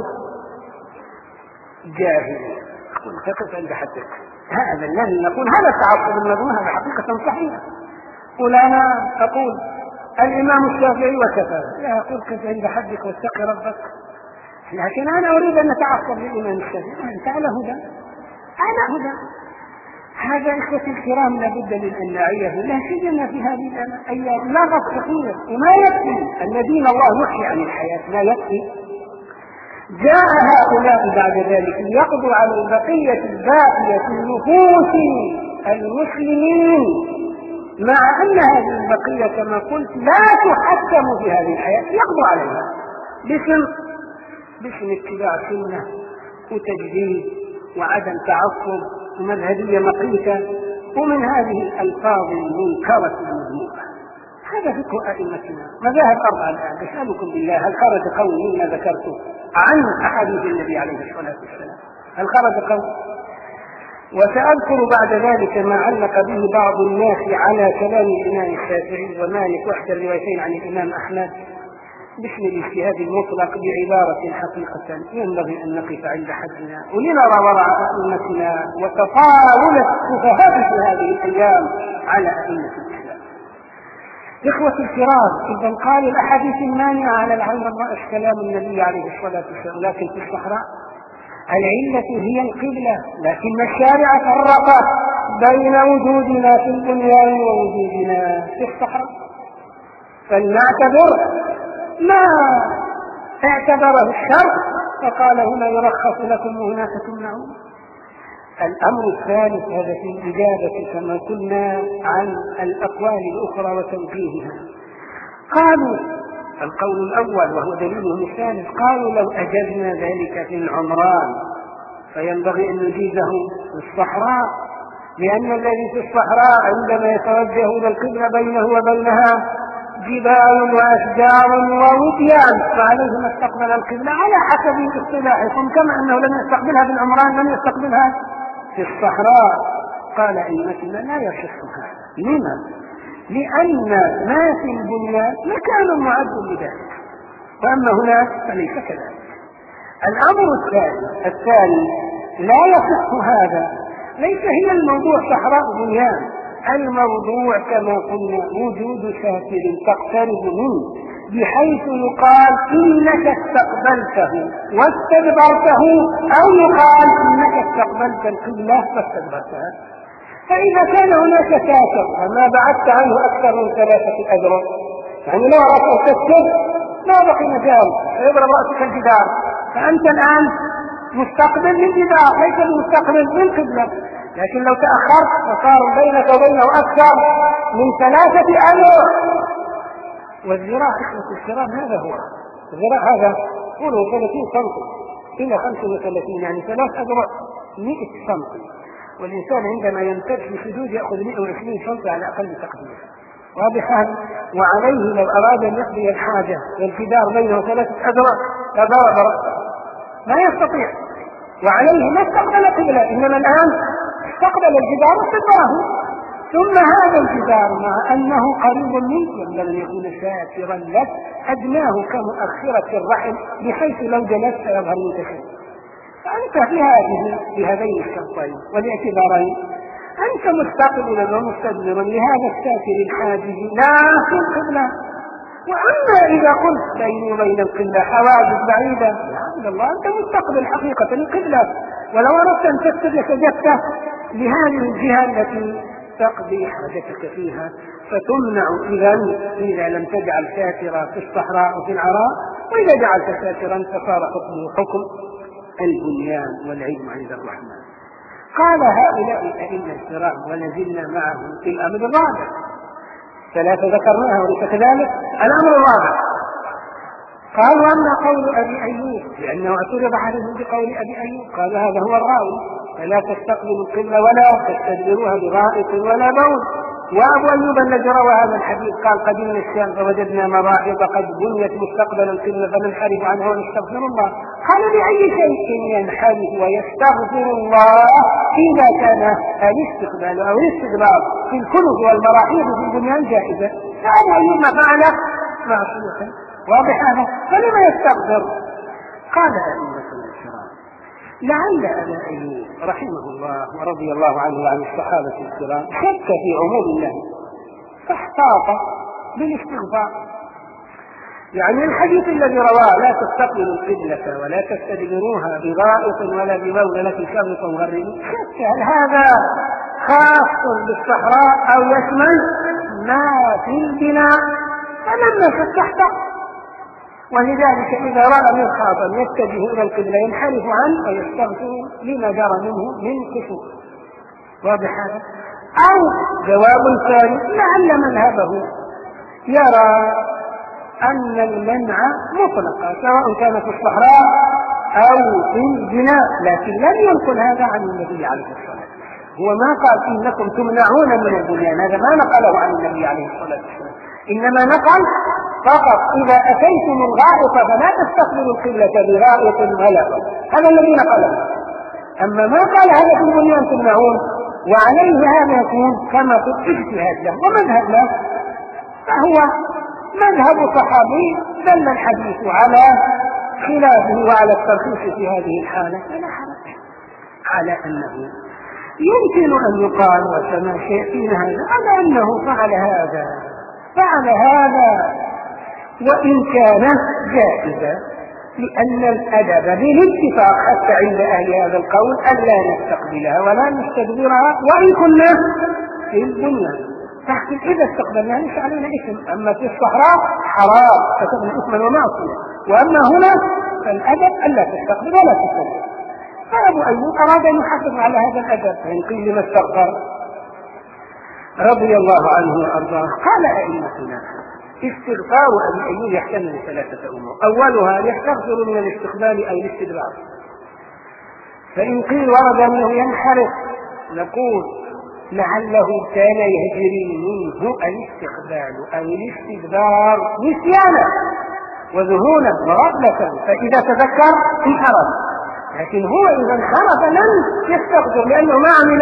جاهل، تقف عند حدك. هذا الذي نقول هذا التعصب المذموم، هذا حقيقة صحيحة. قل أنا أقول الإمام الشافعي وكفى، لا أقول كف عند حدك واتق ربك. لكن أنا أريد أن نتعصب للإمام الشافعي، أنت على هدى على هدى. هذا إخوتي الكرام لابد من أن نعيه، لا سيما في هذه الأيام لغط كثير، وما يكفي الذين الله يحيي عن الحياة لا يكفي. جاء هؤلاء بعد ذلك ليقضوا على البقية الباقية في نفوس المسلمين، مع أن هذه البقية كما قلت لا تحكم في هذه الحياة، يقضوا عليها باسم باسم اتباع سنة وتجديد وعدم تعصب ومذهبية مقيتة، ومن هذه الألفاظ المنكرة المذمومة. هذا فقه أئمتنا. مذاهب أربعة الآن أسألكم بالله هل خرج قول مما ذكرته عن أحاديث النبي عليه الصلاة والسلام؟ هل خرج قول؟ وسأذكر بعد ذلك ما علق به بعض الناس على كلام الإمام الشافعي ومالك واحدى الروايتين عن الإمام أحمد باسم الاجتهاد المطلق بعبارة حقيقة ينبغي أن نقف عند حدنا ولنرى وراء أئمتنا وتطاول السفهاء في هذه الأيام على أئمة الإسلام. إخوة الكرام، إذا قال الأحاديث المانعة على العين والرأس كلام النبي عليه الصلاة والسلام، لكن في الصحراء العلة هي القبلة، لكن الشارع فرق بين وجودنا في البنيان ووجودنا في الصحراء، فلنعتبر ما اعتبره الشرع فقال هنا يرخص لكم وهناك تمنعون. الأمر الثالث هذا في الإجابة كما قلنا عن الأقوال الأخرى وتوجيهها. قالوا القول الأول وهو دليلهم الثالث، قالوا لو أجزنا ذلك في العمران فينبغي أن نجيزه في الصحراء، لأن الذي في الصحراء عندما يتوجه إلى القبلة بينه وبينها جبال وأشجار ووديان، فعليه ما استقبل القبلة على حسب اصطلاحكم، كما أنه لم يستقبلها في العمران لم يستقبلها في الصحراء. قال أئمتنا لا يصح هذا. لما؟ لأن ما في البنيان مكان معد لذلك، وأما هناك فليس كذلك. الأمر الثاني الثاني لا يصح هذا، ليس هي الموضوع صحراء بنيان، الموضوع كما قلنا وجود ساتر تقترب منه بحيث يقال إنك استقبلته واستدبرته، أو يقال إنك استقبلت القبلة واستدبرتها. فإذا كان هناك ساتر وما بعدت عنه أكثر من ثلاثة أذرع، يعني لو أردت تسجد لا بقي مجال يضرب رأسك الجدار، فأنت الآن مستقبل للجدار ليس مستقبل للقبلة. لكن لو تأخرت وصار بينك وبينه أكثر من ثلاثة أذرع، والذراع إخوة الكرام هذا هو الذراع، هذا قوله ثلاثين سنتي إلى خمسة وثلاثين، يعني ثلاث أذرع مئة سنتي، والإنسان عندما يمتد في السجود يأخذ مئة وعشرين سنتي على أقل تقدير. واضح هذا؟ وعليه لو أراد أن يقضي الحاجة والجدار بينه ثلاثة أذرع لضرب رأسه، ما يستطيع، وعليه ما استقبل قبلة، إنما الآن استقبل الجدار واستدبره. ثم هذا الجدار مع أنه قريب منك ينبغي أن يكون ساترا لك، أدناه كمؤخرة الرحم بحيث لو جلست يظهر منك شيء. فأنت في هذه بهذين الشرطين والاعتبارين أنت مستقبلا ومستدبرا لهذا الساتر الحاجز لا في القبلة. وأما إذا قلت بيني وبين القبلة حواجز بعيدة، الحمد لله أنت مستقبل حقيقة القبلة، ولو أردت أن تسجد لسجدت لهذه الجهة التي تقضي حاجتك فيها، فتمنع إذا إذا لم تجعل ساترا في الصحراء وفي العراء، وإذا جعلت ساترا فصار حكمه حكم البنيان والعلم عند الرحمن. قال هؤلاء الأئمة الكرام ولازلنا معهم في الأمر الرابع، ثلاثة ذكرناها وليس كذلك. الأمر الرابع قالوا أما قول أبي أيوب، لأنه اعترض عليه بقول أبي أيوب، قال هذا هو الراوي، فلا تستقبلوا القبلة ولا تستدبروها بغائط ولا بول. وأبو أيوب الذي روى هذا الحديث قال قدمنا الشام فوجدنا مراحض قد بنيت مستقبل القبلة فننحرف عنها ونستغفر الله. قال بأي شيء ينحرف ويستغفر الله إذا كان الاستقبال أو الاستدبار في الكنف والمراحيض في البنيان جائزة، فأبو أيوب ما فعل معصية. واضح هذا؟ فلما يستغفر؟ قال أئمة الكرام لعل أبا أيوب رحمه الله ورضي الله عنه وعن الصحابة الكرام شك في عموم الله فاحتاط بالاستغفار. يعني الحديث الذي رواه لا تستقبلوا القبلة ولا تستدبروها بغائط ولا ببول لكن شرط وغربي، شك هل هذا خاص بالصحراء أو يشمل ما في البناء؟ فلما شك احتاط. ولذلك إذا رأى مرخاضا يتجه إلى القبلة ينحرف عنه ويستغفر لما جرى منه من كسوف. واضح هذا؟ أو جواب ثاني لعل مذهبه يرى أن المنع مطلقا سواء كان في الصحراء أو في البناء، لكن لم ينقل هذا عن النبي عليه الصلاة والسلام. هو ما قال إنكم تمنعون من البنيان، هذا ما نقله عن النبي عليه الصلاة والسلام، إنما نقل فقط إذا أتيتم الغائط فلا تستقبلوا القبلة بغائط ولا بول، هذا الذي نقله. أما ما قال هذا في البنيان تمنعون، وعليه هذا يكون كما في الاجتهاد له ومذهب له، فهو مذهب صحابي دل الحديث على خلافه وعلى الترخيص في هذه الحالة، فلا حرج على أنه يمكن أن يقال وكما سيأتينا هذا على أنه فعل هذا فعل هذا وإن كان جائزا، لأن الأدب بالاتفاق حتى عند أهل هذا القول ألا نستقبلها ولا نستدبرها وإن كنا في البنيان، لكن إذا استقبلناها ليس علينا إثم. أما في الصحراء حرام فتكون إثما ومعصية، وأما هنا فالأدب ألا تستقبل ولا تستدبر. فأبو أيوب أراد أن يحافظ على هذا الأدب، فإن قيل لما استغفر رضي الله عنه وأرضاه. قال أئمتنا استغفار أبي أيوب يحتمل ثلاثة أمور، أولها يستغفر من الاستقبال أو الاستدبار. فإن قيل ورد أنه ينحرف نقول لعله كان يجري منه الاستقبال أو الاستدبار نسيانا وذهولا وغفلة، فإذا تذكر انحرف، لكن هو إذا انحرف لن يستغفر لأنه ما عمل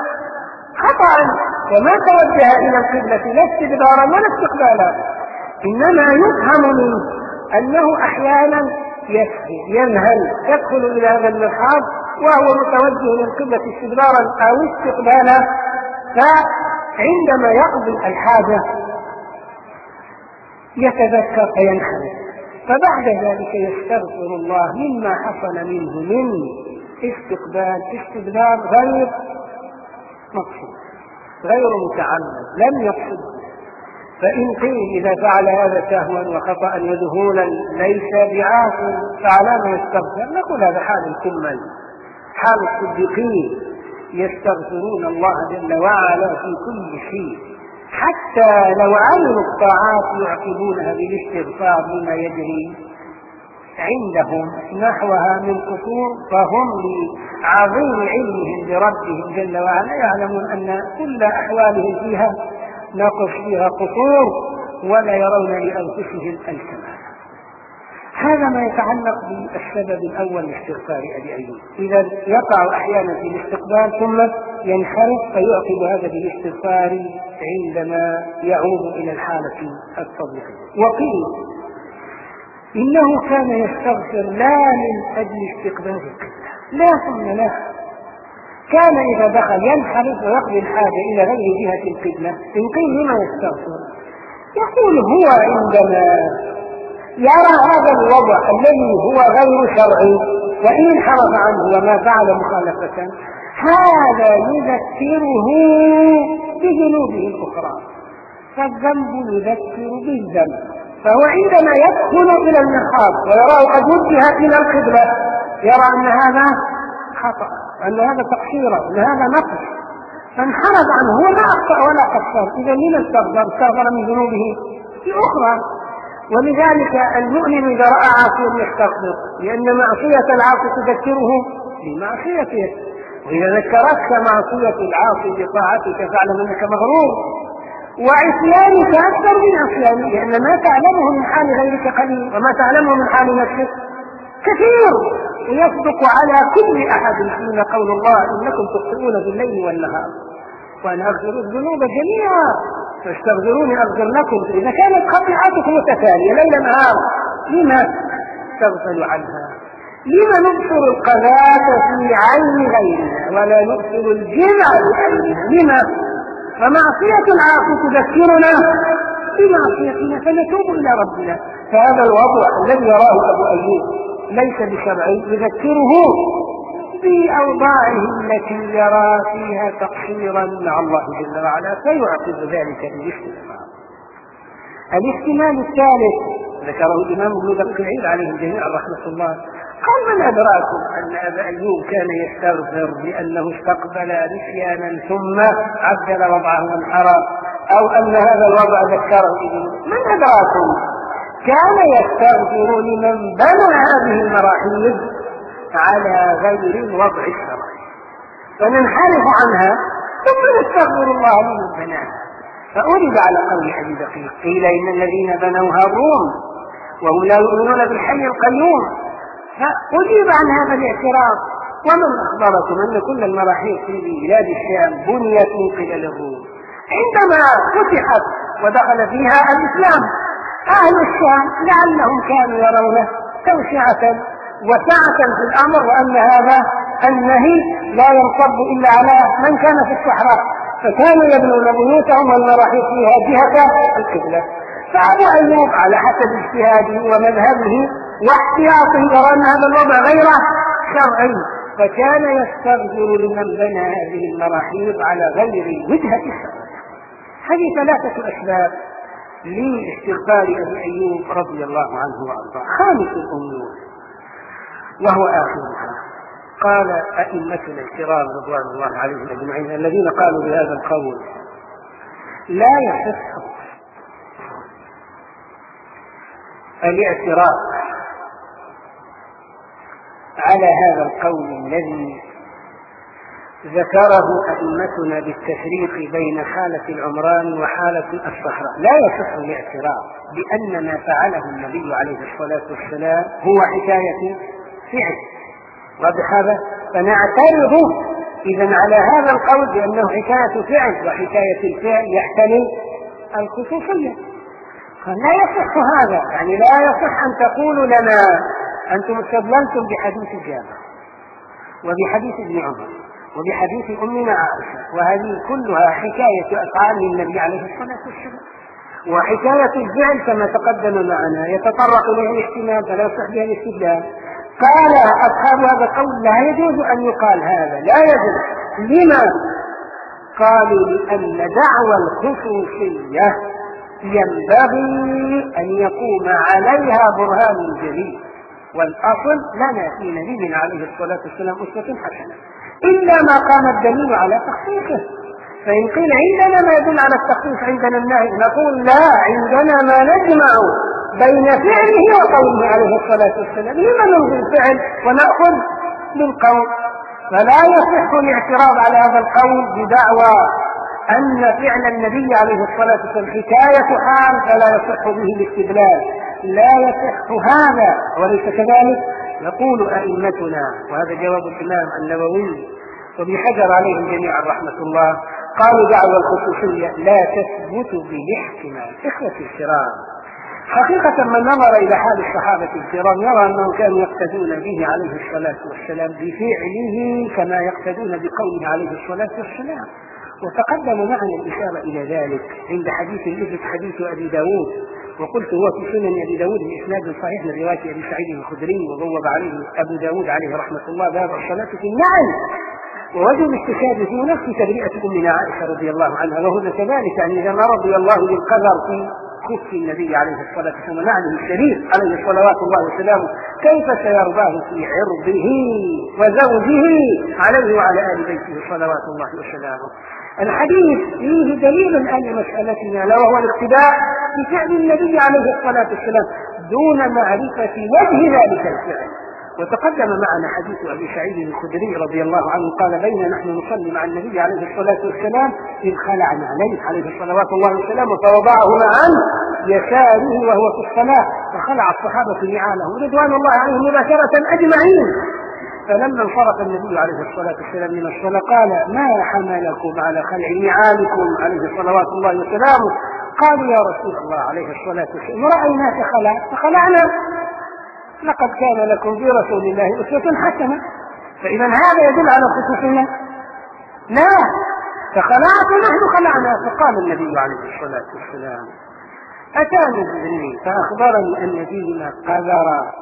خطأ وما توجه إلى القبلة لا استدبارا ولا استقبالا، إنما يفهم منه أنه أحيانا ينهل يدخل إلى هذا المرحاض وهو متوجه للقبلة استدبارا أو استقبالا، عندما يقضي الحاجة يتذكر فينخرط، فبعد ذلك يستغفر الله مما حصل منه من استقبال استدبار غير مقصود غير متعمد لم يقصد. فإن قيل إذا فعل هذا سهوا وخطأ وذهولا ليس بعاص فعلى ما يستغفر، نقول هذا حال الكمل، حال الصديقين يستغفرون الله جل وعلا في كل شيء، حتى لو عملوا الطاعات يعقبونها بالاستغفار لما يجري عندهم نحوها من قصور، فهم لعظيم علمهم بربهم جل وعلا يعلمون أن كل أحوالهم فيها نقص فيها قصور ولا يرون لأنفسهم الكمال. هذا ما يتعلق بالسبب الأول لاستغفار أبي أيوب. إذا يقع أحيانا في الاستقبال ثم ينخرط فيعقب هذا بالاستغفار عندما يعود إلى الحالة الطبيعية. وقيل إنه كان يستغفر لا من أجل استقبال القبلة، لا ثم لا، كان إذا دخل ينحرف ويقضي الحاجة إلى غير جهة القبلة. إن قيل لما يستغفر، يقول هو عندما يرى هذا الوضع الذي هو غير شرعي وإن انحرف عنه وما فعل مخالفة، هذا يذكره بذنوبه الأخرى، فالذنب يذكر بالذنب، فهو عندما يدخل إلى المخاض ويراه قد وجه إلى القبلة يرى أن هذا خطأ، أن هذا تقصير، أن هذا نقص، فانحرف عنه، هو لا أخطأ ولا قصر. إذا لما استغفر؟ استغفر من ذنوبه الأخرى. ولذلك المؤمن إذا رأى عاصيا يستغفر، لأن معصية العاصي تذكره بمعصيته، وإذا ذكرتك معصية العاصي بطاعتك فاعلم أنك مغرور، وعصيانك أكثر من عصيانه، لأن ما تعلمه من حال غيرك قليل وما تعلمه من حال نفسك كثير، ويصدق على كل أحد حين قول الله إنكم تخطئون بالليل والنهار وأنا أغفر الذنوب جميعا فاستغفروني أغفر لكم. إذا كانت خطيئاتكم متتالية ليل نهار لما تغفل عنها؟ لما نبصر القذاة في عين غيرنا ولا نبصر الجمع بعيننا؟ لما؟ فمعصية العاصي تذكرنا بمعصيتنا فنتوب إلى ربنا. فهذا الوضع الذي يراه أبو أيوب ليس بشرعي، يذكره بأوضاعه التي يرى فيها تقصيرا مع الله جل وعلا فيعقب ذلك بالاستغفار. الاحتمال الثالث ذكره الإمام ابن دقيق عليه الجميع رحمة الله، قال من أدراكم أن أبا أيوب كان يستغفر لأنه استقبل نسيانا ثم عدل وضعه وانحرف، أو أن هذا الوضع ذكره ابنه؟ من أدراكم؟ كان يستغفر لمن بنى هذه المراحيض على غير الوضع الشرعي، فننحرف عنها ثم نستغفر الله لمن بناها. فأرد على قول أبي دقيق، قيل إن الذين بنوها الروم وهم لا يؤمنون بالحي القيوم، فأجيب عن هذا الاعتراض، ومن أخبركم أن كل المراحيض في بلاد الشام بنيت من قبل الروم عندما فتحت ودخل فيها الإسلام؟ أهل الشام لعلهم كانوا يرونه توسعة وسعة في الأمر، وأن هذا النهي لا ينصب إلا على من كان في الصحراء، فكانوا يبنون بيوتهم والمراحيض فيها جهة القبلة. فأبو أيوب على حسب اجتهاده ومذهبه واحتياطه يرى أن هذا الوضع غير شرعي، فكان يستغفر لمن بنى هذه المراحيض على غير الوجهة الشرعية. هذه ثلاثة أسباب لاستغفار أبي أيوب رضي الله عنه وأرضاه. خامس الأمور وهو آخرها، قال أئمتنا الكرام رضوان الله عليهم أجمعين الذين قالوا بهذا القول: لا يصح الاعتراض على هذا القول الذي ذكره أئمتنا بالتفريق بين حالة العمران وحالة الصحراء. لا يصح الاعتراض بأن ما فعله النبي عليه الصلاة والسلام هو حكاية فعل، وبهذا فنعترض إذن على هذا القول بأنه حكاية فعل، وحكاية الفعل يحتمل الخصوصية، فلا يصح هذا. يعني لا يصح أن تقولوا لنا أنتم استدللتم بحديث جابر وبحديث ابن عمر وبحديث أمنا عائشة، وهذه كلها حكاية أفعال النبي عليه الصلاة والسلام. وحكاية الفعل كما تقدم معنا يتطرق إليه الاحتمال فلا يصح بها الاستدلال. قال أصحاب هذا القول لا يجوز أن يقال هذا، لا يجوز. لما؟ قالوا لأن دعوى الخصوصية ينبغي أن يقوم عليها برهان جليل، والأصل لنا في نبينا عليه الصلاة والسلام أسوة حسنة إلا ما قام الدليل على تخصيصه. فإن قيل عندنا ما يدل على التخصيص عندنا النهي، نقول لا، عندنا ما نجمع بين فعله وقوله عليه الصلاة والسلام. لما نلغي الفعل ونأخذ بالقول؟ فلا يصح الاعتراض على هذا القول بدعوى أن فعل النبي عليه الصلاة والسلام حكاية حال فلا يصح به الاستدلال. لا يصح هذا، وليس كذلك. يقول أئمتنا، وهذا جواب الإمام النووي وابن حجر عليهم جميعا رحمة الله، قالوا دعوى الخصوصية لا تثبت بالاحتمال. إخوة الكرام، حقيقة من نظر إلى حال الصحابة الكرام يرى أنهم كانوا يقتدون به عليه الصلاة والسلام بفعله كما يقتدون بقوله عليه الصلاة والسلام. وتقدم معنا الإشارة إلى ذلك عند حديث الإفك حديث أبي داود، وقلت هو في سنن أبي داود بإسناد صحيح من رواية أبي سعيد الخدري، وبوب عليه أبو داود عليه رحمة الله باب الصلاة في النعل. ووجه الاستشهاد في نفس تبرئة أمنا عائشة رضي الله عنها، وهنا كذلك يعني إذا ما رضي الله بالقدر في خف النبي عليه الصلاة والسلام ونعله الشريف عليه صلوات الله وسلامه، كيف سيرضاه في عرضه وزوجه عليه وعلى آل بيته صلوات الله وسلامه. الحديث فيه دليل الآن مسألتنا لا، وهو الاقتداء بفعل النبي عليه الصلاة والسلام دون معرفة وجه ذلك الفعل. وتقدم معنا حديث أبي سعيد الخدري رضي الله عنه قال بين نحن نصلي مع النبي عليه الصلاة والسلام إذ خلعنا عليه عليه صلوات الله وسلامه فوضعهما عن يساره وهو في الصلاة، فخلع الصحابة نعالهم رضوان الله عليهم مباشرة أجمعين. فلما انصرف النبي عليه الصلاة والسلام من الصلاة قال ما حملكم على خلع نعالكم عليه صلوات الله وسلامه؟ قالوا يا رسول الله عليه الصلاة والسلام رأيناك خلع فخلعنا، لقد كان لكم في رسول الله أسوة حسنة. فإذا هذا يدل على الخصوصية؟ لا، فخلعت نحن خلعنا. فقال النبي عليه الصلاة والسلام أتاني جبريل فأخبرني أن فيهما قذرا